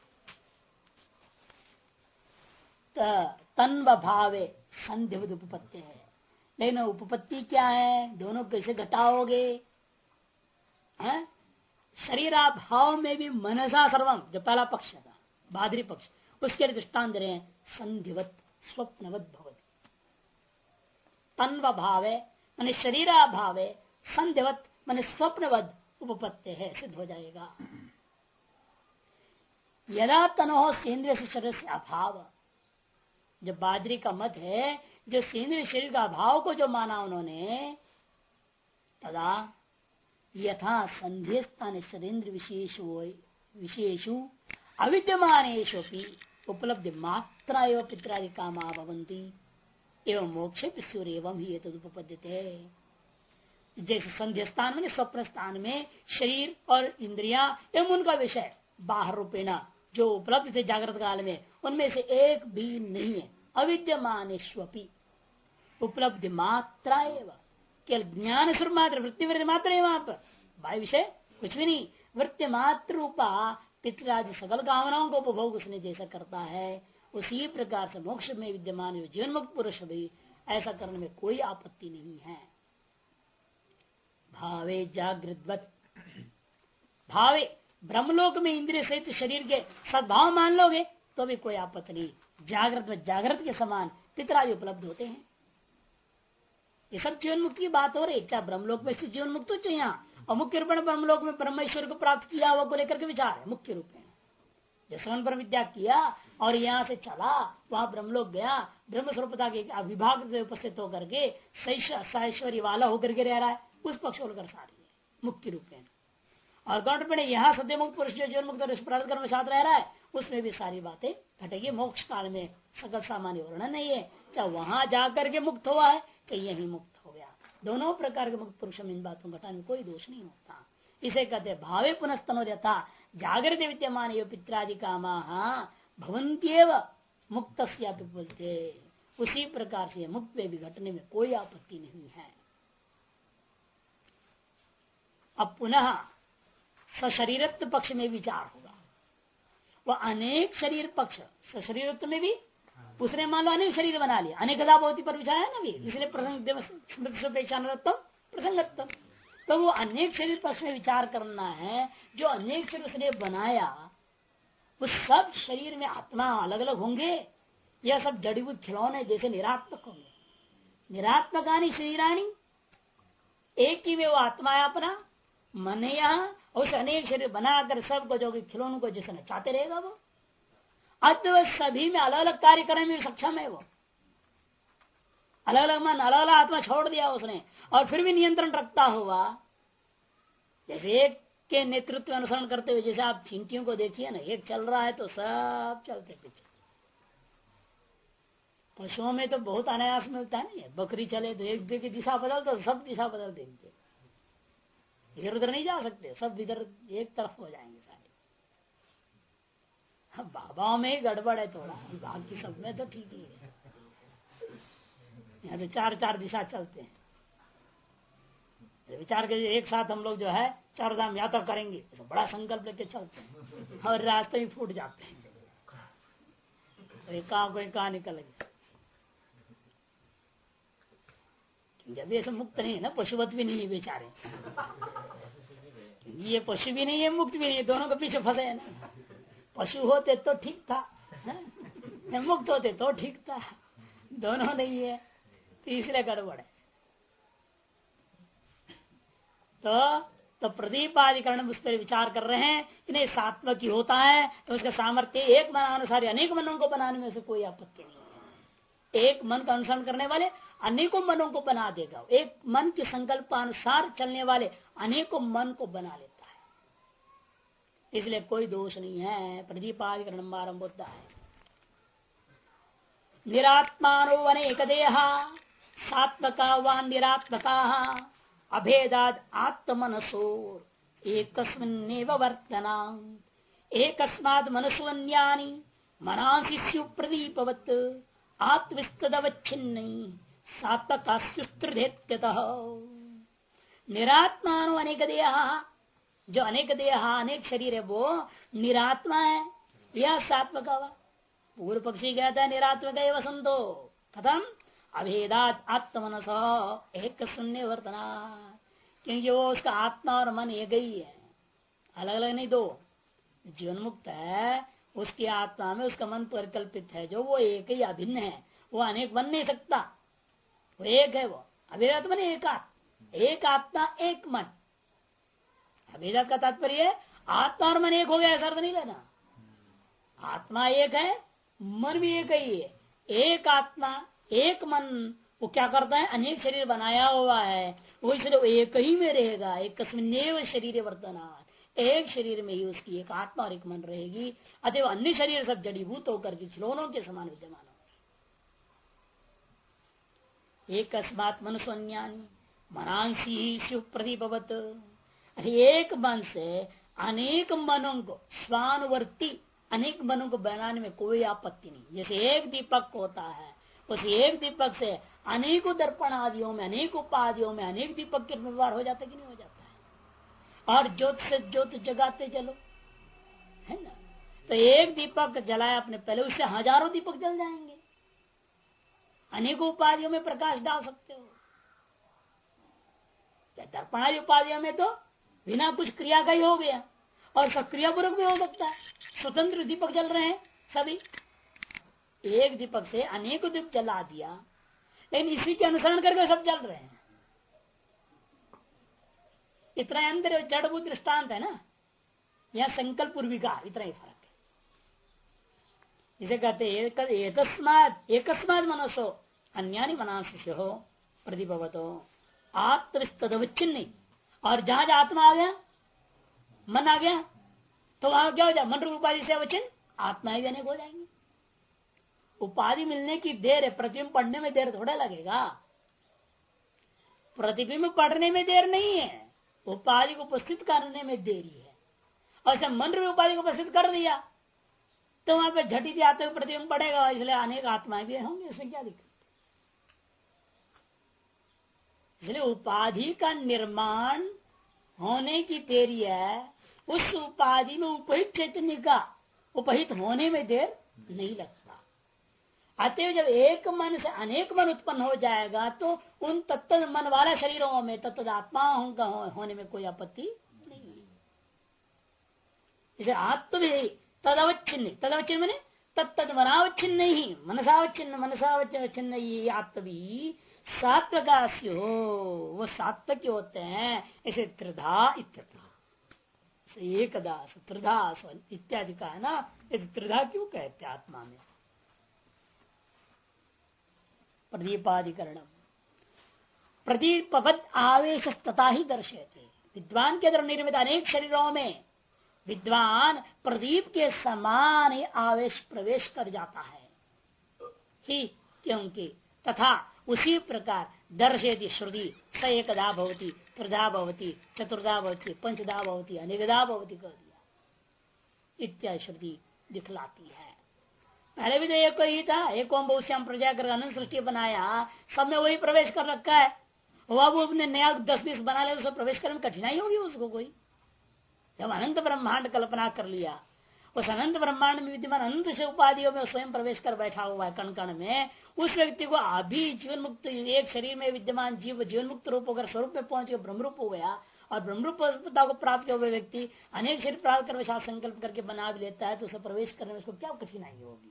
तन्व भावे संधिवद उपपत्ति है, लेकिन उपपत्ति क्या है, दोनों कैसे घटाओगे? शरीराभाव में भी मनसा सर्वम, जो पहला पक्ष था बादरी पक्ष, उसके लिए दृष्टान दे रहे हैं संधिवत स्वप्नवत भवति। तन्व भावे माने शरीराभावे, संधिवत माने स्वप्नवत उपपत्ति है, सिद्ध हो जाएगा। यदा तनो सेंद्रिय से शरीर से अभाव, जो बादरी का मत है, जो सेंद्रिय शरीर का अभाव को जो माना उन्होंने, तदा यथा संधि स्थान शरीर विशेषु अविद्यमानेषु उपलब्धि मात्रा एवं पित्रादि कामा भवन्ति एवं मोक्ष सूर्य एवं ही तदुपपद्यते। जैसे संध्या स्थान में, स्वप्न स्थान में शरीर और इंद्रियां एवं उनका विषय बाहर रूपेण जो उपलब्ध थे जागृत काल में, उनमें से एक भी नहीं है। अविद्यमानेष्वपि उपलब्धि मात्रा एवं, केवल ज्ञान स्वरूप मात्र, वृत्ति वृत्ति मात्र है वहां पर, बाह्य विषय कुछ भी नहीं। वृत्ति मात्र रूपा पितरादि सकल कामनाओं को उपभोग उसने जैसा करता है, उसी प्रकार से मोक्ष में विद्यमान जीवन मुक्त पुरुष भी ऐसा करने में कोई आपत्ति नहीं है। भावे जागृतवत, भावे ब्रह्मलोक में इंद्रिय सहित शरीर के सद्भाव मान लोगे तो भी कोई आपत्ति नहीं। जागृत के समान पितरादि उपलब्ध होते हैं। ये सब जीवन मुक्त की बात हो रही, चाहे ब्रह्मलोक में स्थित जीवन मुक्त हो चाहे यहाँ, और मुख्य रूप में ब्रह्मलोक में परमेश्वर को प्राप्त किया हुआ को लेकर के विचार है। मुख्य रूप में जैसे पर विद्या किया और यहाँ से चला, वहां ब्रह्मलोक गया, ब्रह्म स्वरूपता के विभाग से उपस्थित होकर के ऐश्वर्य वाला होकर के रह रहा है, उस पक्ष को लेकर सारी है मुख्य रूप में। और गौड़ पे यहाँ सत्य मुक्त पुरुष जो जीवन मुक्त प्राप्त कर्म साथ रह रहा है, उसमें भी सारी बातें घटेगी। मोक्ष काल में सकल सामान्य वर्णन नहीं है, चाहे वहां जाकर के मुक्त हुआ है चाहे यही मुक्त हो गया, दोनों प्रकार के मुक्त पुरुष में इन बातों को घटाने में कोई दोष नहीं होता। इसे कहते भावे पुनस्तनो यथा जागृत विद्यमान एवं पित्रादि कामा भवन्त्येव मुक्त, उसी प्रकार से मुक्त में भी घटने में कोई आपत्ति नहीं है। अब पुनः सशरीरत्व पक्ष में विचार होगा। वह अनेक शरीर पक्ष, सशरीरत्व में भी उसने मान लो अनेक शरीर बना लिया, अनेकदा भवति पर विचार है ना भी, इसलिए प्रसंगत्व। तो वो अनेक शरीर पक्ष में विचार करना है। जो अनेक शरीर उसने बनाया, उस सब शरीर में आत्मा अलग अलग होंगे, यह सब जड़ीबूत खिलौने जैसे निरात्मक होंगे। निरात्मकानी शरीरानी, एक ही में वो आत्मा है अपना मन है यहाँ, उस अनेक शरीर बनाकर सबको जो खिलौनों को जैसे नचाते रहेगा वो, अतः सभी में अलग अलग कार्य करने में सक्षम है। वो अलग अलग मन, अलग अलग आत्मा छोड़ दिया उसने, और फिर भी नियंत्रण रखता हुआ। जैसे एक के नेतृत्व अनुसरण करते हुए, जैसे आप चींटियों को देखिए ना, एक चल रहा है तो सब चलते पीछे। पशुओं में तो बहुत अनायास मिलता है ना, बकरी चले तो एक की दिशा बदल तो सब दिशा बदल देंगे, इधर उधर नहीं जा सकते, सब इधर एक तरफ हो जाएंगे सारे। बाबा में ही गड़बड़ है थोड़ा, बाकी सब में तो ठीक ही है। यहाँ पे चार चार दिशा चलते हैं। विचार के एक साथ हम लोग जो है चार धाम यात्रा करेंगे, तो बड़ा संकल्प लेके चलते हैं और रास्ते ही फूट जाते हैं, कोई कहाँ निकल गया। जब ये सब मुक्त नहीं है ना, पशुवत भी नहीं है बेचारे, ये पशु भी नहीं है मुक्त भी नहीं है, दोनों के पीछे फंसे है ना। पशु होते तो ठीक था, मुक्त होते तो ठीक था, दोनों नहीं है, तीसरे गड़बड़ है। तो प्रदीपाधिकरण उस पर विचार कर रहे हैं कि नहीं, सात्वक ही होता है तो उसका सामर्थ्य एक मन अनुसार अनेक मनों को बनाने में से कोई आपत्ति नहीं है। एक मन का अनुसरण करने वाले अनेकों मनों को बना देगा, एक मन के संकल्पानुसार चलने वाले अनेकों मन को बना लेता है, इसलिए कोई दोष नहीं है। प्रदीपाधिकरण आरंभ होता है। निरात्मानो अनेक देहा सात्वका व निरात्मका अभेदाद आत्मनसोर एकस्मिन्नेव वर्तना एकस्मात् मनसुन्यानि मनांसि स्युः प्रदीपवत् आत्मस्तदवच्छिन्न सात्वकास्युस्त्रिधेत्यतः। निरात्मानो अनेक देह, जो अनेक देह अनेक शरीर है वो निरात्मा है, यह सात्वक हुआ। पूर्व पक्षी कहता है निरात्मक है वसंतो खत्म अभेदात आत्मनस एक शून्य वर्तना, क्योंकि वो उसका आत्मा और मन एक ही है, अलग अलग नहीं दो। जीवन मुक्त है उसकी आत्मा में उसका मन परिकल्पित है, जो वो एक ही अभिन्न है, वो अनेक बन नहीं सकता, वो एक है। वो अभेदात मन एक आत्मा एक मन। अभेदात का तात्पर्य आत्मा और मन एक हो गया ऐसा अर्थ नहीं लेना। आत्मा एक है, मन भी एक ही है। एक आत्मा एक मन वो क्या करता है, अनेक शरीर बनाया हुआ है, वो इसलिए एक ही में रहेगा। एक कस्मिन्नेव शरीर वर्तना, एक शरीर में ही उसकी एक आत्मा और एक मन रहेगी। अतएव अन्य शरीर सब जड़ीभूत होकर के खिलौनों के समान विद्यमान हो। एक अस्मात् मनुष्यानि मनांसी शिव प्रदीपवत, एक मन से अनेक मनों को स्वानुवर्ती अनेक मनों को बनाने में कोई आपत्ति नहीं। जैसे एक दीपक होता है, उस एक दीपक से अनेकों दर्पण आदियों में अनेक उपाधियों में अनेक दीपक के व्यवहार हो जाता है कि नहीं हो जाता है। और ज्योत से ज्योत जगाते चलो, है ना। तो एक दीपक जलाया आपने पहले, उससे हजारों दीपक जल जाएंगे। अनेकों उपाधियों में प्रकाश डाल सकते हो। दर्पणादि उपाधियों में तो बिना कुछ क्रिया का ही हो गया, और सक्रियापूर्वक भी हो सकता है। स्वतंत्र दीपक जल रहे हैं सभी, एक दीपक से अनेकों दीप जला दिया, लेकिन इसी के अनुसरण करके सब जल रहे हैं। इतना अंदर जड़भूत दृष्टांत है ना, यह संकल्प पूर्विका, इतना ही फर्क है। इसे कहते एकस्मात् मनसो अन्यानि मनांसि हो प्रतिभवतो आत्मस्तदवच्छिन्न। और जहां आत्मा आ गया, मन आ गया, तो वहां क्या हो जाए, मन रूप उपाधि से अवचिन्न आत्मा भी अनेक हो जाएंगे। उपाधि मिलने की देर है, प्रतिबिंब पढ़ने में देर थोड़ा लगेगा। प्रतिबिंब पढ़ने में देर नहीं है, उपाधि को उपस्थित करने में देरी है। और जब मन रूप उपाधि को उपस्थित कर दिया तो वहां पर झटित आते हुए प्रतिबिंब पड़ेगा, इसलिए अनेक आत्माएं भी होंगे, इसमें क्या दिक्कत। इसलिए उपाधि का निर्माण होने की देरी है, उस उपाधि में उपहित चैतन्य का उपहित होने में देर नहीं लगता। अतएव जब एक मन से अनेक मन उत्पन्न हो जाएगा तो उन तत्त मन वाला शरीरों में तत्त आत्माओं का होने में कोई आपत्ति नहीं है। जैसे आत्म भी तदवच्छिन्न मैंने तत्त मनावच्छिन्न ही मनसावच्छिन्न ही आत्मी सात्वकास्य हो, वो सात्वक होते हैं। ऐसे त्रिधा एकदास त्रिधास इत्यादि का है ना, त्रिधा क्यों कहते आत्मा में। प्रदीपाधिकरण प्रदीपवद आवेश तथा ही दर्शयते। विद्वान के द्वारा निर्मित अनेक शरीरों में विद्वान प्रदीप के समान ही आवेश प्रवेश कर जाता है ही, क्योंकि तथा उसी प्रकार दर्शयति श्रुति स एकदा भवति त्रिधा भवति चतुर्धा भवति पंचधा भवति अनेकधा भवति कर दिया इत्यादि श्रुति दिखलाती है। पहले भी तो एक ही था, एक ओम बहुश्याम प्रजा कर अनंत सृष्टि बनाया, सब में वही प्रवेश कर रखा है। वह वो अपने नया 10-20 बना ले, उसको प्रवेश करने में कठिनाई होगी उसको कोई। जब अनंत ब्रह्मांड कल्पना कर लिया, उस अनंत ब्रह्मांड में विद्यमान अनंत से उपाधियों में स्वयं प्रवेश कर बैठा हुआ है कण कण में, उस व्यक्ति को अभी जीवन मुक्त एक शरीर में विद्यमान जीव जीवन मुक्त रूप होकर स्वरूप में पहुंच के ब्रह्मरूप हो गया, और ब्रह्मरूपता को प्राप्त हुए व्यक्ति अनेक शरीर प्राप्त कर विशाल संकल्प करके बना भी लेता है, तो उसे प्रवेश करने में उसको क्या कठिनाई होगी।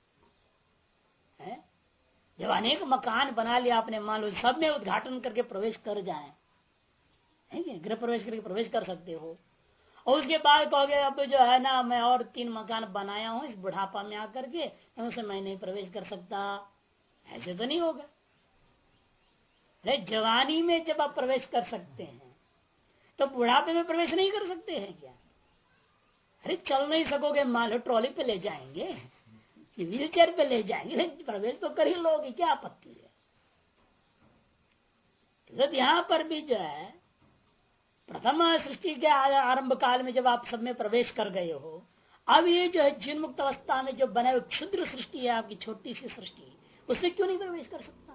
जब अनेक मकान बना लिया आपने, मान लो सब में उद्घाटन करके प्रवेश कर जाए, गृह प्रवेश करके प्रवेश कर सकते हो, और उसके बाद कहोगे अब तो जो है ना मैं और 3 मकान बनाया हूं इस बुढ़ापा में आकर के, उनसे मैं नहीं प्रवेश कर सकता, ऐसे तो नहीं होगा। अरे जवानी में जब आप प्रवेश कर सकते हैं तो बुढ़ापे में प्रवेश नहीं कर सकते हैं क्या। अरे चल नहीं सकोगे, मान लो ट्रॉली पे ले जाएंगे कि व्हील चेयर पे ले जाएंगे, प्रवेश तो कर ही लोगे, क्या आपत्ति है। तो यहां पर भी जो है प्रथम सृष्टि के आरंभ काल में जब आप सब में प्रवेश कर गए हो, अब ये जो है जीवन मुक्त अवस्था में जो बने हुए क्षुद्र सृष्टि है, आपकी छोटी सी सृष्टि, उसमें क्यों नहीं प्रवेश कर सकता?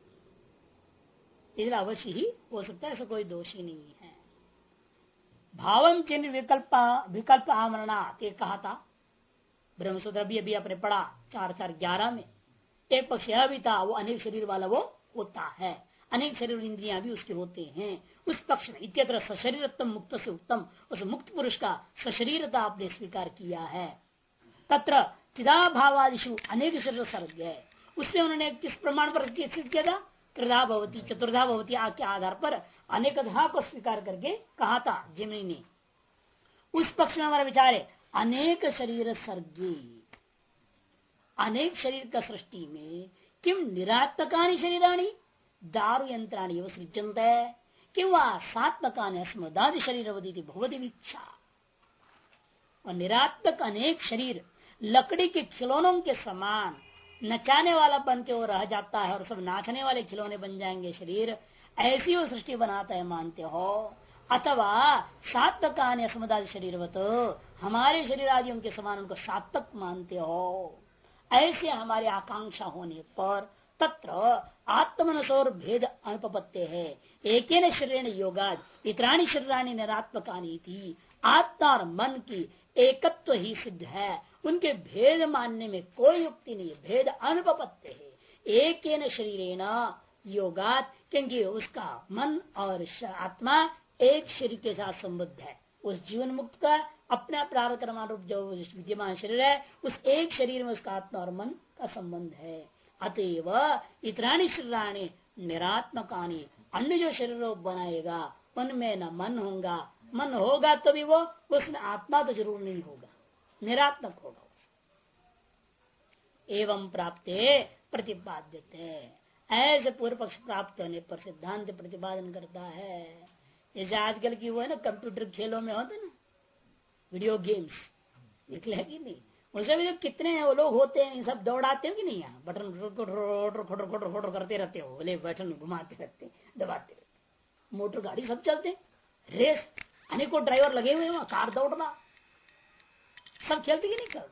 इसलिए अवश्य ही हो सकता है, ऐसा कोई दोष ही नहीं है। भावम चिन्ह विकल्प आमरणात्, ये कहा था ब्रह्मसूत्र अभी अपने पढ़ा 4:4:11 में। एक पक्ष यह भी था, वो अनेक शरीर वाला वो होता है, अनेक शरीर इंद्रियां भी उसके होते हैं। उस पक्ष में इत्यत्र सशरीरत्म मुक्त से उत्तम, उस मुक्त पुरुष का सशरीरता आपने स्वीकार किया है। तत्र चिदाभावादिशु अनेक शरीर सर्ग है, उससे उन्होंने किस प्रमाण पर सिद्ध किया था? त्रिधा भवती चतुर्धा भवती के आधार पर अनेकधा को स्वीकार करके कहा था जिमनी ने। उस पक्ष में हमारा विचार है अनेक शरीर सर्गी, अनेक शरीर का सृष्टि में किम निरात्मकानि शरीराणी दारु यंत्राणी वो सृजंत है, किम वह सात्मकानि अस्मदादि शरीर भगवती इच्छा। और निरात्मक अनेक शरीर लकड़ी के खिलौनों के समान नचाने वाला बन के वो रह जाता है और सब नाचने वाले खिलौने बन जाएंगे शरीर, ऐसी वो सृष्टि बनाता है मानते हो। अथवा सात्मकानि अस्मदादि शरीरवत, हमारे शरीर आदियों के समान उनको सात्मक मानते हो, ऐसे हमारी आकांक्षा होने पर तत्र आत्मनसोर भेद अनुपत्ति है। एक शरीर योगाद इतराणी शरीरानी निरात्मकानी थी, आत्मा और मन की एकत्व ही सिद्ध है, उनके भेद मानने में कोई युक्ति नहीं है, भेद अनुपत्ति है। एक शरीरेण योगात, क्योंकि उसका मन और आत्मा एक शरीर के साथ संबद्ध है। उस जीवन मुक्त का अपना प्रारब्ध कर्मानुरूप जो विद्यमान शरीर है, उस एक शरीर में उसका आत्मा और मन का संबंध है। अतएव इतराणी शरीराणी निरात्मकानी, अन्य जो शरीर बनाएगा उनमें न मन होगा, मन होगा तो भी वो उसमें आत्मा तो जरूर नहीं होगा, निरात्मक होगा। एवं प्राप्ते प्रतिपाद्यते, ऐसे पूर्व पक्ष प्राप्त होने पर सिद्धांत प्रतिपादन करता है। जैसे आजकल की वो है ना कंप्यूटर खेलों में होते ना वीडियो गेम्स, निकले कि नहीं, उसमें भी कितने वो लोग होते हैं, सब दौड़ाते हो कि नहीं, यहाँ बटन खोटर करते रहते हो, बोले बटन घुमाते रहते दबाते रहते, मोटर गाड़ी सब चलते, रेस अनेकों ड्राइवर लगे हुए वहां, कार दौड़ रहा, सब खेलते कि नहीं खेलते।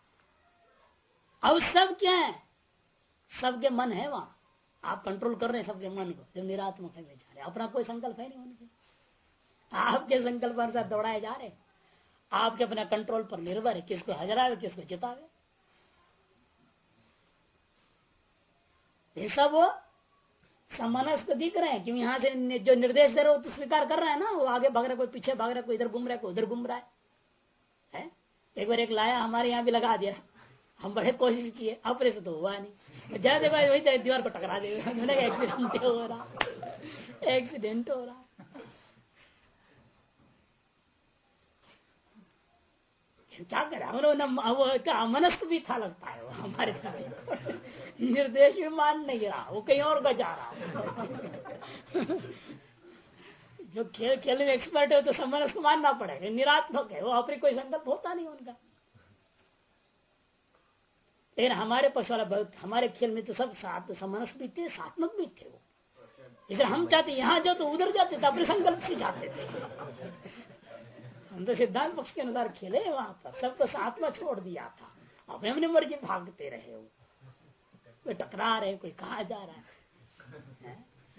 अब सब क्या है, सबके मन है वहां, आप कंट्रोल कर रहे हैं सबके मन को, जब निरात्मक है बेचारे, अपना कोई संकल्प है नहीं उनके, आपके संकल्प अनुसार दौड़ाए जा रहे, आपके अपना कंट्रोल पर निर्भर है, किसको हजरावे किसको जितावे। ये सब वो समनस्क दिख रहे हैं, क्यों यहाँ से जो निर्देश दे रहे हो तो स्वीकार कर रहा है ना, वो आगे भाग रहा, कोई पीछे भाग रहा, कोई इधर घूम रहा है, कोई उधर घूम रहा है। एक बार एक लाया हमारे यहाँ भी लगा दिया, हम बड़े कोशिश किए, अपने से तो हुआ नहीं, जैसे वही दीवार को टकरा दे, एक्सीडेंट हो रहा, एक्सीडेंट हो रहा। क्या करे, हम लोग अमनस्क भी था लगता है वो हमारे साथ, निर्देश भी मान नहीं रहा, वो कहीं और का जा रहा। जो खेल खेलने में एक्सपर्ट है तो समनस्क मानना पड़ेगा, निरात्मक है वो, अपने कोई संकल्प होता नहीं उनका। लेकिन हमारे पक्ष वाला बहुत, हमारे खेल में तो सब साथ समनस्क भी थे, सात्मक भी थे वो। इधर हम चाहते यहाँ जाओ तो उधर जाते थे, अपने संकल्प से जाते थे। हम तो सिद्धांत पक्ष के अनुसार खेले वहां पर, सबको साथ में छोड़ दिया था, अपने अपने मर्जी भागते रहे, वो कोई टकरा रहे, कोई कहा जा रहा है।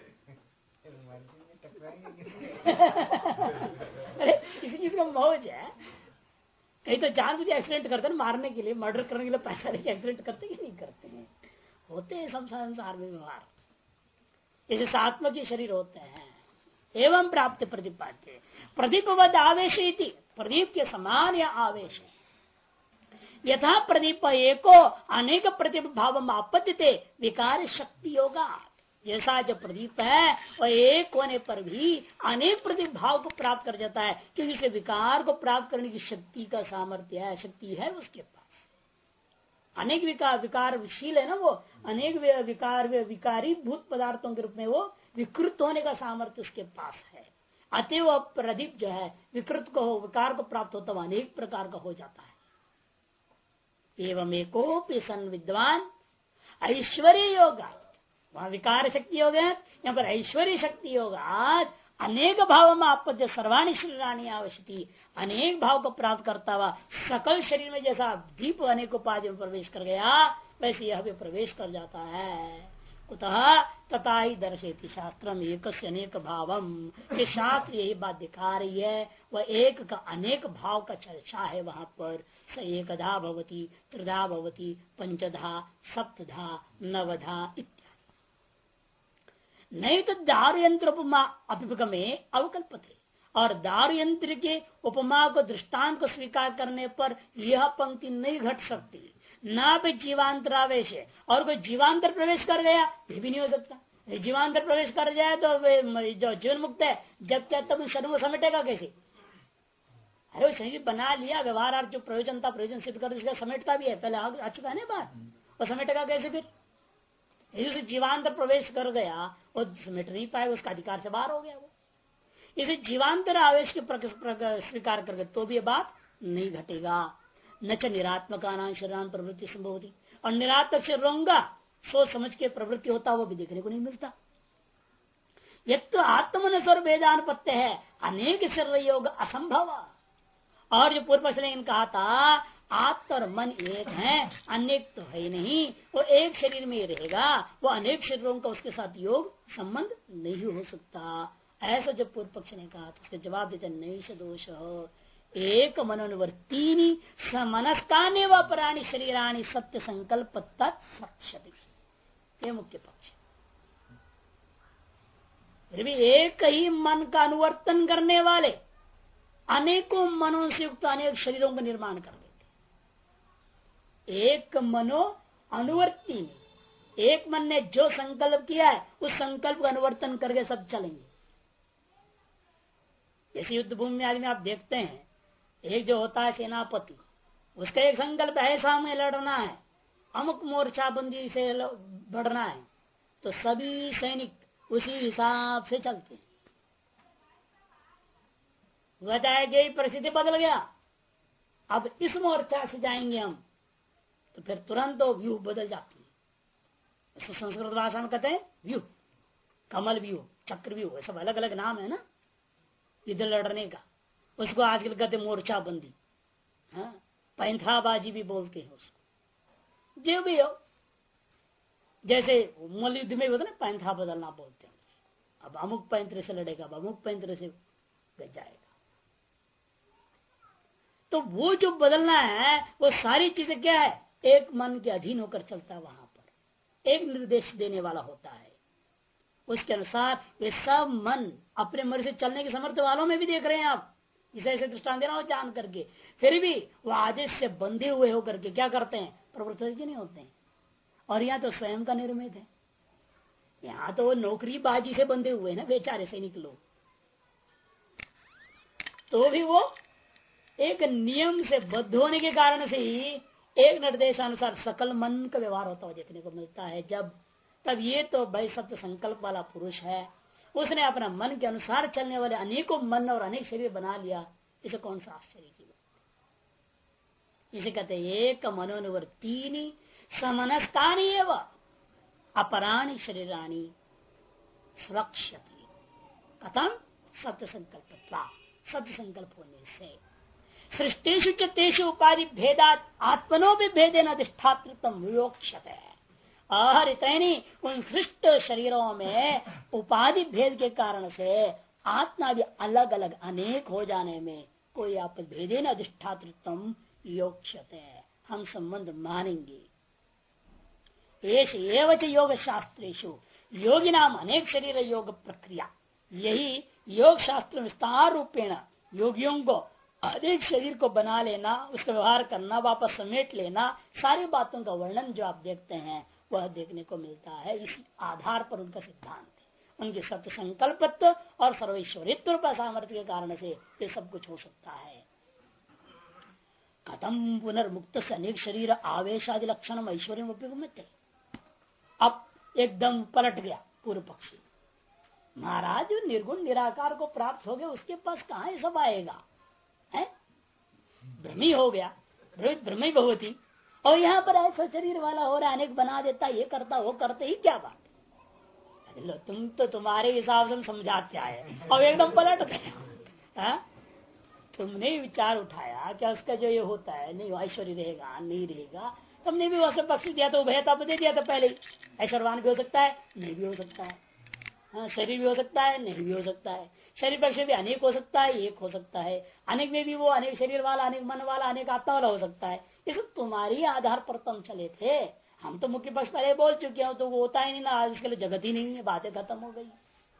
अरे किसी चीज का मौज है, कहीं तो जान बुझे एक्सीडेंट करते हैं मारने के लिए, मर्डर करने के लिए पैसा लेके एक्सीडेंट करते कि नहीं करते हैं, होते हैं सब संसार में व्यवहार, जैसे सात्मक के शरीर होते हैं। एवं प्राप्त प्रतिपाद्य प्रदीपवद आवेश, प्रदीप के समान या आवेश है। यथा प्रदीप एको अनेक प्रतिप भाव आपत्ति विकार शक्ति योगा, जैसा जो प्रदीप है वह एक होने पर भी अनेक प्रतिप भाव को प्राप्त कर जाता है, क्योंकि उसे विकार को प्राप्त करने की शक्ति का सामर्थ्य है, शक्ति है उसके पास। अनेक विकारशील है ना वो, अनेक विकारी भूत पदार्थों के रूप में वो विकृत होने का सामर्थ्य उसके पास है। अतएव प्रदीप जो है विकृत को हो, विकार को प्राप्त होता है, अनेक प्रकार का हो जाता है। एवं एकोपि सन विद्वान ऐश्वर्य योगा, वहां विकार शक्ति हो गया, यहाँ पर ऐश्वर्य शक्ति होगा, अनेक भाव में आपत्ति सर्वाणी शरीराणी आवश्यकी, अनेक भाव को प्राप्त करता हुआ सकल शरीर में जैसा दीप अनेक उपाधि में प्रवेश कर गया वैसे यह भी प्रवेश कर जाता है। कुतः तथा ही दर्शेति शास्त्रम एक अनेक भावम, ये शास्त्र यही बात दिखा रही है, वह एक का अनेक भाव का चर्चा है वहां पर। स एकधा भवति, त्रिधा भवति, पंचधा, सप्तधा, नवधा इत्यादि। नहीं तो दारु यंत्र उपमा अभिपगमे अवकल्पते, और दारु यंत्र के उपमा को दृष्टांत को स्वीकार करने पर यह पंक्ति नहीं घट सकती। ना भी जीवांतरावेश है, और कोई जीवांतर प्रवेश कर गया ये भी नहीं हो सकता। जीवांतर प्रवेश कर जाए तो जो जीवन मुक्त है जब क्या तब शरीर को समेटेगा कैसे? अरे शरीर बना लिया, व्यवहार जो प्रयोजन था प्रयोजन सिद्ध कर समेटता भी है, पहले आ चुका है ना बात, और समेटेगा कैसे फिर? यदि जीवांतर प्रवेश कर गया वो समेट नहीं पाएगा, उसका अधिकार से बाहर हो गया वो। इसे जीवांतर आवेश के स्वीकार करके तो भी ये बात नहीं घटेगा। न च निरात्मका नाम शरीरान प्रवृत्ति संभव होती, और निरात्मक शरीरों का सोच समझ के प्रवृत्ति होता वो भी देखने को नहीं मिलता। यह तो आत्मनुस्वर वेदानुपत्य है, अनेक शरीर योग असंभव। और जो पूर्व पक्ष ने कहा था आत्मा और मन एक है, अनेक तो है नहीं, वो एक शरीर में ही रहेगा, वो अनेक शरीरों का उसके साथ योग संबंध नहीं हो सकता। ऐसा जब पूर्व पक्ष ने कहा तो उसका जवाब देते नहीं से दोष एक मनोनुवर्तीनी समनस्काने व पराणी शरीराणी सत्य संकल्प तत्सक्षति, ये मुख्य पक्ष। फिर भी एक ही मन का अनुवर्तन करने वाले अनेकों मनों से युक्त अनेक शरीरों का निर्माण कर देते। एक मनो अनुवर्ती में एक मन ने जो संकल्प किया है उस संकल्प का अनुवर्तन करके सब चलेंगे। जैसे युद्ध भूमि में आदमी में आप देखते हैं, एक जो होता है सेनापति, उसका एक संकल्प है सामने लड़ना है, अमुक मोर्चाबंदी से बढ़ना है, तो सभी सैनिक उसी हिसाब से चलते हैं। बताया कि परिस्थिति बदल गया, अब इस मोर्चा से जाएंगे हम, तो फिर तुरंत वो व्यू बदल जाती है। इसको संस्कृत भाषा में कहते हैं व्यू, कमल व्यू, चक्र व्यू, सब अलग अलग नाम है ना युद्ध लड़ने का। उसको आजकल कहते मोर्चाबंदी, हाँ, पैंथाबाजी भी बोलते हैं उसको। जो भी हो, जैसे मूल युद्ध में होता ना पैंथा बदलना बोलते हैं। अब अमुक पैंतरे से लड़ेगा, अब अमुक पैंतरे से जाएगा। तो वो जो बदलना है वो सारी चीजें क्या है, एक मन के अधीन होकर चलता है। वहां पर एक निर्देश देने वाला होता है, उसके अनुसार वे सब मन अपने मर्जी से चलने के समर्थ वालों में भी देख रहे हैं आप। इसे ऐसे दृष्टांत देना हो जान करके, फिर भी वो आदेश से बंधे हुए होकर के क्या करते हैं, प्रवृत्त नहीं होते हैं। और यहाँ तो स्वयं का निर्मित है, यहाँ तो वो नौकरी बाजी से बंधे हुए हैं ना बेचारे सैनिक लोग, तो भी वो एक नियम से बद्ध होने के कारण से ही एक निर्देशानुसार सकल मन का व्यवहार होता हुआ देखने को मिलता है। जब तब ये तो भाई सत्य संकल्प वाला पुरुष है, उसने अपना मन के अनुसार चलने वाले अनेकों मन और अनेक शरीर बना लिया, इसे कौन सा आश्चर्य की बात। इसे कहते एक मनोनुवर्तीनी समनस्कानी एवं अपराणी शरीराणी सुरक्षति। कथम सत्य संकल्प, सत्य संकल्प होने से सृष्टिषु च तेषु उपाधि भेदात आत्मनो भी भेदेन अधिष्ठातृत्व विवक्षते। और इतनी उन सृष्ट शरीरों में उपाधि भेद के कारण से आत्मा भी अलग अलग अनेक हो जाने में कोई आप भेदेन अधिष्ठातृत्व योक्षते, हम संबंध मानेंगे। एवं योग शास्त्रेषु योगी नाम अनेक शरीर योग प्रक्रिया, यही योग शास्त्र विस्तार रूपेण योगियों को अनेक शरीर को बना लेना, उसका व्यवहार करना, वापस समेट लेना, सारी बातों का वर्णन जो आप देखते हैं वह देखने को मिलता है। इस आधार पर उनका सिद्धांत है, उनके सत्य संकल्पत्व और सर्वैश्वरित्व पर सामर्थ्य के कारण से ये सब कुछ हो सकता है। कथम पुनर्मुक्त से अनेक शरीर आवेशादि लक्षण ऐश्वर्य उपयुक्त। अब एकदम पलट गया पूर्व पक्षी, महाराज जो निर्गुण निराकार को प्राप्त हो गया उसके पास कहाँ ये सब आएगा, भ्रमी हो गया, भ्रमी भगवती, और यहाँ पर ऐसा शरीर वाला हो रहा है, अनेक बना देता, ये करता वो करते ही क्या बात। लो तुम तो तुम्हारे हिसाब से समझाते आए अब एकदम पलट गए। हाँ? तुमने विचार उठाया क्या उसका जो ये होता है नहीं ऐश्वर्य रहेगा नहीं रहेगा, तुमने भी वैसे पक्ष दिया तो उभयता दे दिया था पहले ही। ऐश्वर्यवान भी हो सकता है नहीं भी हो सकता है, हाँ शरीर भी हो सकता है नहीं भी हो सकता है, शरीर पक्ष भी अनेक हो सकता है एक हो सकता है, अनेक में भी वो अनेक शरीर वाला अनेक मन वाला अनेक आत्मा वाला हो सकता है। इस तुम्हारी आधार पर तुम चले थे, हम तो मुख्य पक्ष पहले बोल चुके हैं तो वो होता ही नहीं ना, आज इसके लिए जगत ही नहीं है, बातें खत्म हो गई।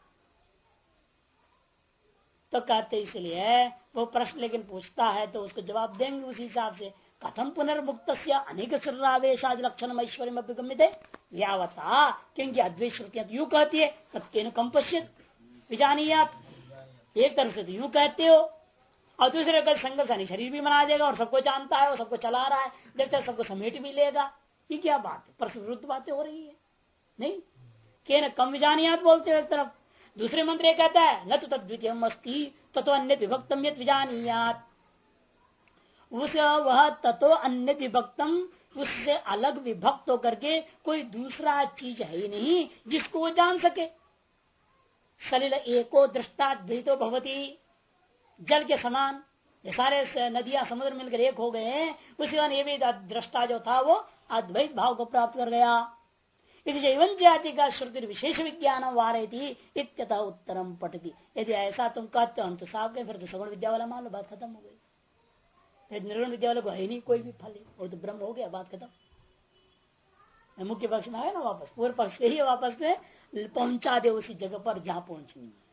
तो कहते इसलिए वो प्रश्न लेकिन पूछता है तो उसको जवाब देंगे उसी हिसाब से। कथम पुनर्मुक्त अनेक शरीरावेशादि लक्षण ऐश्वर्य अभिगम्यते यावता, क्योंकि अद्वैत श्रुतियां यूं कहती है सत्येन कम पश्चित विजानियात, एक तरफ से तो यूं कहते हो और दूसरे का संघर्ष शरीर भी बना देगा और सबको जानता है और सबको चला रहा है, जब तक सबको समेट भी लेगा। ये क्या बात है, परस्पर विरुद्ध बातें हो रही है। नहीं के न कम विजानियात बोलते हो एक तरफ, दूसरे मंत्र ये कहता है न तो तद्वितीय अस्ति ततो अन्य विभक्तम यत विजानियात, उस वह ततो अन्य विभक्तम उससे अलग विभक्त होकर के कोई दूसरा चीज है ही नहीं जिसको वो जान सके। सलिल एको दृष्टाद्वैतो भवती, जल के समान ये सारे नदियां समुद्र मिलकर एक हो गए हैं, उसी ये भी दृष्टा जो था वो अद्वैत भाव को प्राप्त कर गया। एवं जाति का श्रुति विशेष विज्ञान वारे थी इत्यतः उत्तरम पठती। यदि ऐसा तुम कहते हो तो साफ फिर तो सगुण विद्या वाला मान लो, बात खत्म हो गई। निर्गुण विद्या वाले को है नहीं कोई भी फल, वो तो ब्रह्म हो गया, बात खत्म। मुख्य पक्ष में आया ना वापस, पूर्व पक्ष से ही वापस में पहुंचा दे उसी जगह पर जहां पहुंचनी है।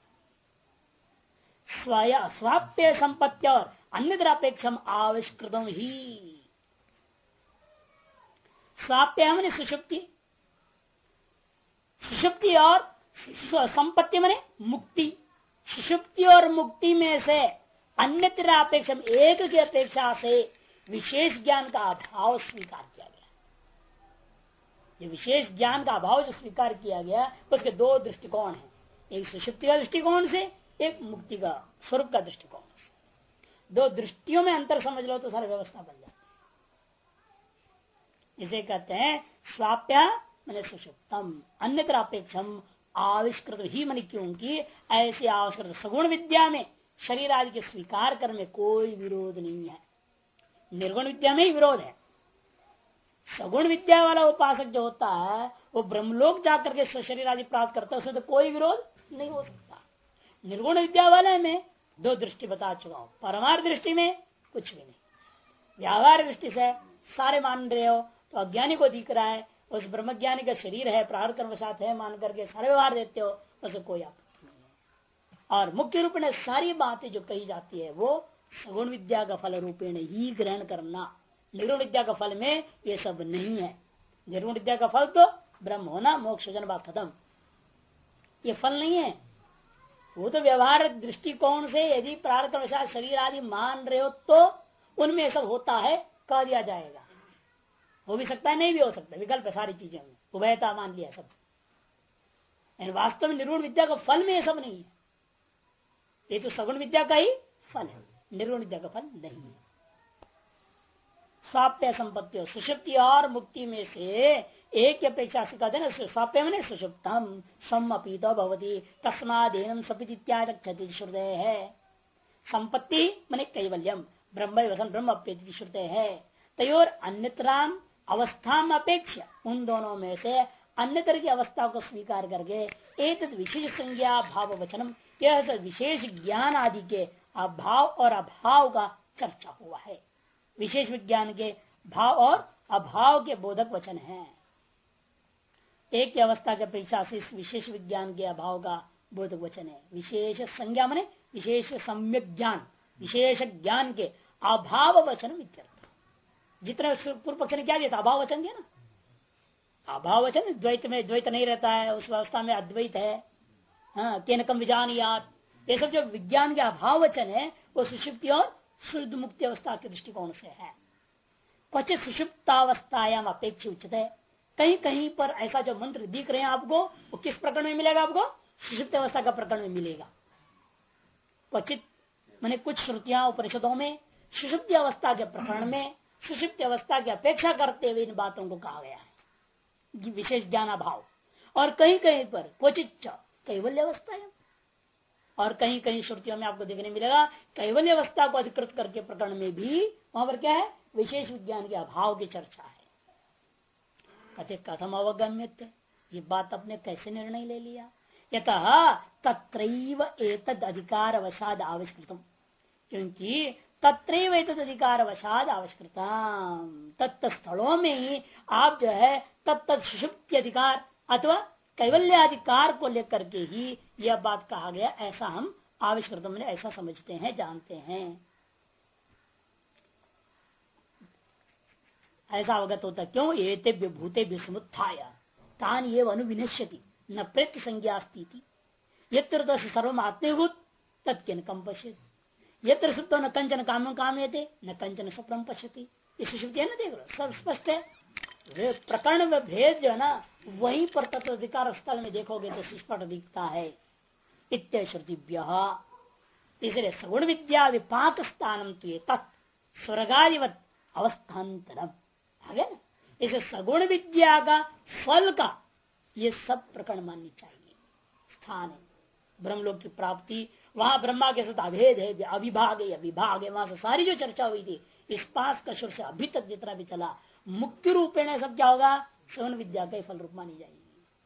स्वाप्य संपत्ति और अन्य अपेक्षम आविष्कृतम ही, स्वाप्य मैंने सुषुप्ति, सुषुप्ति और संपत्ति मैंने मुक्ति, सुषुप्ति और मुक्ति में से अन्यत्र अपेक्षा एक की अपेक्षा से विशेष ज्ञान का अभाव स्वीकार किया गया। ये विशेष ज्ञान का अभाव जो स्वीकार किया गया उसके दो दृष्टिकोण हैं, एक सुषुप्ति का दृष्टिकोण से एक मुक्ति का स्वरूप का दृष्टिकोण से। दो दृष्टियों में अंतर समझ लो तो सारी व्यवस्था बन जाती है। इसे कहते हैं स्वाप्या मैंने सुषुप्तम अन्यत्र अपेक्षम आविष्कृत ही मन, क्योंकि ऐसे आविष्कृत सगुण विद्या में शरीर आदि के स्वीकार करने में कोई विरोध नहीं है। निर्गुण विद्या में ही विरोध है। सगुण विद्या वाला उपासक जो होता है वो ब्रह्मलोक जाकर के शरीर आदि प्राप्त करता है, उसमें तो कोई विरोध नहीं हो सकता। निर्गुण विद्या वाले में दो दृष्टि बता चुका हूं, परमार्थ दृष्टि में कुछ भी नहीं, व्यावहार दृष्टि से सारे मान रहे हो तो अज्ञानी को दिख रहा है उस ब्रह्मज्ञानी का शरीर है प्रारब्ध कर्मवशात है मान करके सारे व्यवहार देते हो, उसे कोई आपत्ति नहीं है। और मुख्य रूप में सारी बातें जो कही जाती है वो सगुण विद्या का फल रूपेण ही ग्रहण करना, निर्गुण विद्या का फल में ये सब नहीं है। निर्गुण विद्या का फल तो ब्रह्म होना मोक्ष जन बात खत्म, ये फल नहीं है। वो तो व्यवहार दृष्टिकोण से यदि प्रारब्ध कर्मवशात शरीर आदि मान रहे हो तो उनमें सब होता है कह दिया जाएगा, हो भी सकता है नहीं भी हो सकता, विकल्प है सारी चीजें में, उभयता मान लिया सब। वास्तव में निर्गुण विद्या का फल में ये सब नहीं है, ये तो सगुण विद्या का ही फल है, निर्गुण विद्या का फल नहीं है। स्वाप्य संपत्ति सुषुप्ति और मुक्ति में से एक अपेक्षा से कहते हैं स्वाप्य मैंने सुषुप्तम समपीतो भवती तस्मादेनम सपित इत्यादि श्रुते है। संपत्ति मैंने कैवल्यम ब्रह्म वसन ब्रह्म अप्यति श्रुते है। तयोर अन्यतराम अवस्था अपेक्षा उन दोनों में से अन्यतर की अवस्था को स्वीकार करके एक विशेष संज्ञा भाव वचनम, यह विशेष ज्ञान आदि के अभाव और अभाव का चर्चा हुआ है। विशेष विज्ञान के भाव और अभाव के बोधक वचन है। एक अवस्था के अपेक्षा से इस विशेष विज्ञान के अभाव का बोधक वचन है। विशेष संज्ञा माने विशेष सम्यक ज्ञान, विशेष ज्ञान के अभाव वचन इत्यर्थ। जितना पूर्व पक्ष ने क्या दिया था, अभाव वचन दिया ना, अभाव वचन द्वैत में द्वैत नहीं रहता है, उस अवस्था में अद्वैत है। हाँ केनकम विजानियात, ये सब जो विज्ञान के अभाव वचन है वो सुषुप्ति और शुद्ध मुक्ति अवस्था के दृष्टिकोण से है। क्वचित सुषुप्तावस्थायाम अपेक्षा उचित है, कहीं कहीं पर ऐसा जो मंत्र दिख रहे हैं आपको वो किस प्रकरण में मिलेगा, आपको सुषुप्त अवस्था का प्रकरण में मिलेगा। क्वचित मैंने कुछ श्रुतियां उपनिषदों में सुषुप्त अवस्था के प्रकरण में सुषुप्त अवस्था की अपेक्षा करते हुए इन बातों को कहा गया है, विशेष ज्ञान अभाव। और कहीं कहीं पर क्वचित कैवल्य अवस्था है, और कहीं कहीं श्रुतियों में आपको देखने मिलेगा कैवल्य अवस्था को अधिकृत करके प्रकरण में भी वहां पर क्या है, विशेष विज्ञान के अभाव की चर्चा है। कथे कथम अवगम्यते, ये बात आपने कैसे निर्णय ले लिया। यतः तत्रैव एतद अधिकार वशाद आविष्कृतम, क्योंकि तत्रैव एतद अधिकार वशाद आविष्कृतम, तत्त स्थलों में ही आप जो है तत्त सुषुप्ति अधिकार अथवा कैवल्याधिकार को लेकर के ही यह बात कहा गया, ऐसा हम आविष्कृत में ऐसा समझते हैं, जानते हैं। ऐसा अवगत होता क्यों, एते विभूते विस्मुत्थाय तान ये अनुविनश्यति न प्रेत संज्ञा स्थिति यत्र सर्वम आत्मीभूत तत्किन कंपश्यति यत्र सुप्तो न कंचन काम कामयते न कंचन स्वप्नम पश्यति। इस श्रुति है ना, देख लो सब स्पष्ट है। वे प्रकरण में भेद जो है ना वहीं पर तत्वाधिकार स्थल में देखोगे तो स्पष्ट दिखता है। इत्य श्रुतिभ्य तीसरे सगुण विद्या विपाक स्थानम तत् स्वर्गादिवत अवस्थान्तरम आ गया ना। इसे सगुण विद्या का फल का ये सब प्रकरण माननी चाहिए। स्थान है ब्रह्मलोक की प्राप्ति, वहां ब्रह्मा के साथ अभेद है, अविभाग है, विभाग है, वहां से सारी जो चर्चा हुई थी इस पास का शुरू से अभी तक जितना भी चला मुख्य रूपेण सब क्या होगा, सगुण विद्या का फल रूप मानी जाएगी।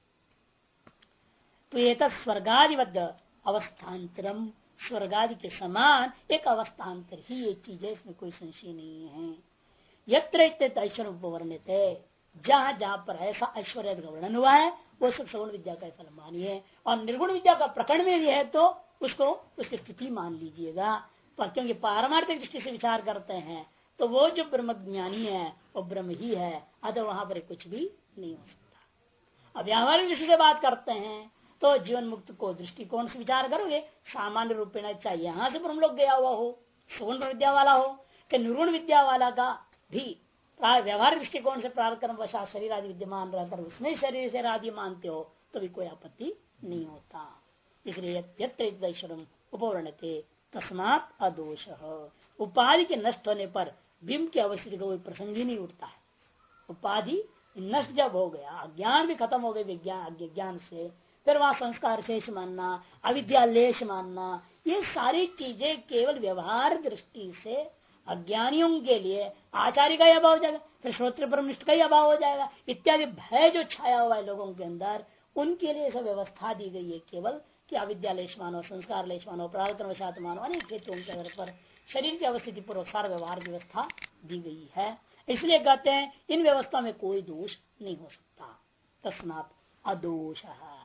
तो ये तक स्वर्गादिवद अवस्थान्तरम, स्वर्गादि के समान एक अवस्थान्तर ही एक चीज है, इसमें कोई संशय नहीं है। यत्र ऐश्वर्य उपवर्णित है, जहां जहां पर ऐसा ऐश्वर्य का वर्णन हुआ है वो सब सगुण विद्या का फल मानिए, और निर्गुण विद्या का प्रकरण में भी है तो उसको उसकी स्थिति मान लीजिएगा। पर क्योंकि पारमार्थिक दृष्टि से विचार करते हैं तो वो जो ब्रह्म ज्ञानी है वो ब्रह्म ही है, अतः वहां पर कुछ भी नहीं हो सकता। अब व्यावहारिक दृष्टि से बात करते हैं तो जीवन मुक्त को दृष्टिकोण से विचार करोगे, सामान्य रूपेण चाहे यहाँ से ब्रह्म लोग गया हुआ हो, सगुण विद्या वाला हो, कि निर्गुण विद्या वाला का भी व्यवहारिक दृष्टिकोण से प्रारंभ कर्म वशा शरीर आदि विद्यमान रहकर उसमें शरीर से आदि मानते हो तो भी कोई आपत्ति नहीं होता। इसलिए यत्र उपवर्णते तस्मात् अदोष, उपाधि के नष्ट होने पर बिंब की अवस्थिति का कोई प्रसंग ही नहीं उठता है। उपाधि नष्ट जब हो गया, अज्ञान भी खत्म हो गए विज्ञान से, फिर वहां संस्कार शेष मानना, अविद्या लेश मानना, ये सारी चीजें केवल व्यवहार दृष्टि से अज्ञानियों के लिए आचार्य का ही अभाव हो जाएगा, फिर श्रोत्र ब्रह्मनिष्ठ का ही अभाव हो जाएगा, इत्यादि भय जो छाया हुआ है लोगों के अंदर, उनके लिए सब व्यवस्था दी गई है केवल कि अविद्या लेश मानो, संस्कार लेश मानो, प्रारब्धवशात मानो, अनेक हेतुओं के आधार पर शरीर की अवस्थिति पूर्वक सार व्यवहार की व्यवस्था दी गई है। इसलिए कहते हैं इन व्यवस्था में कोई दोष नहीं हो सकता। तस्मात् अदोष है।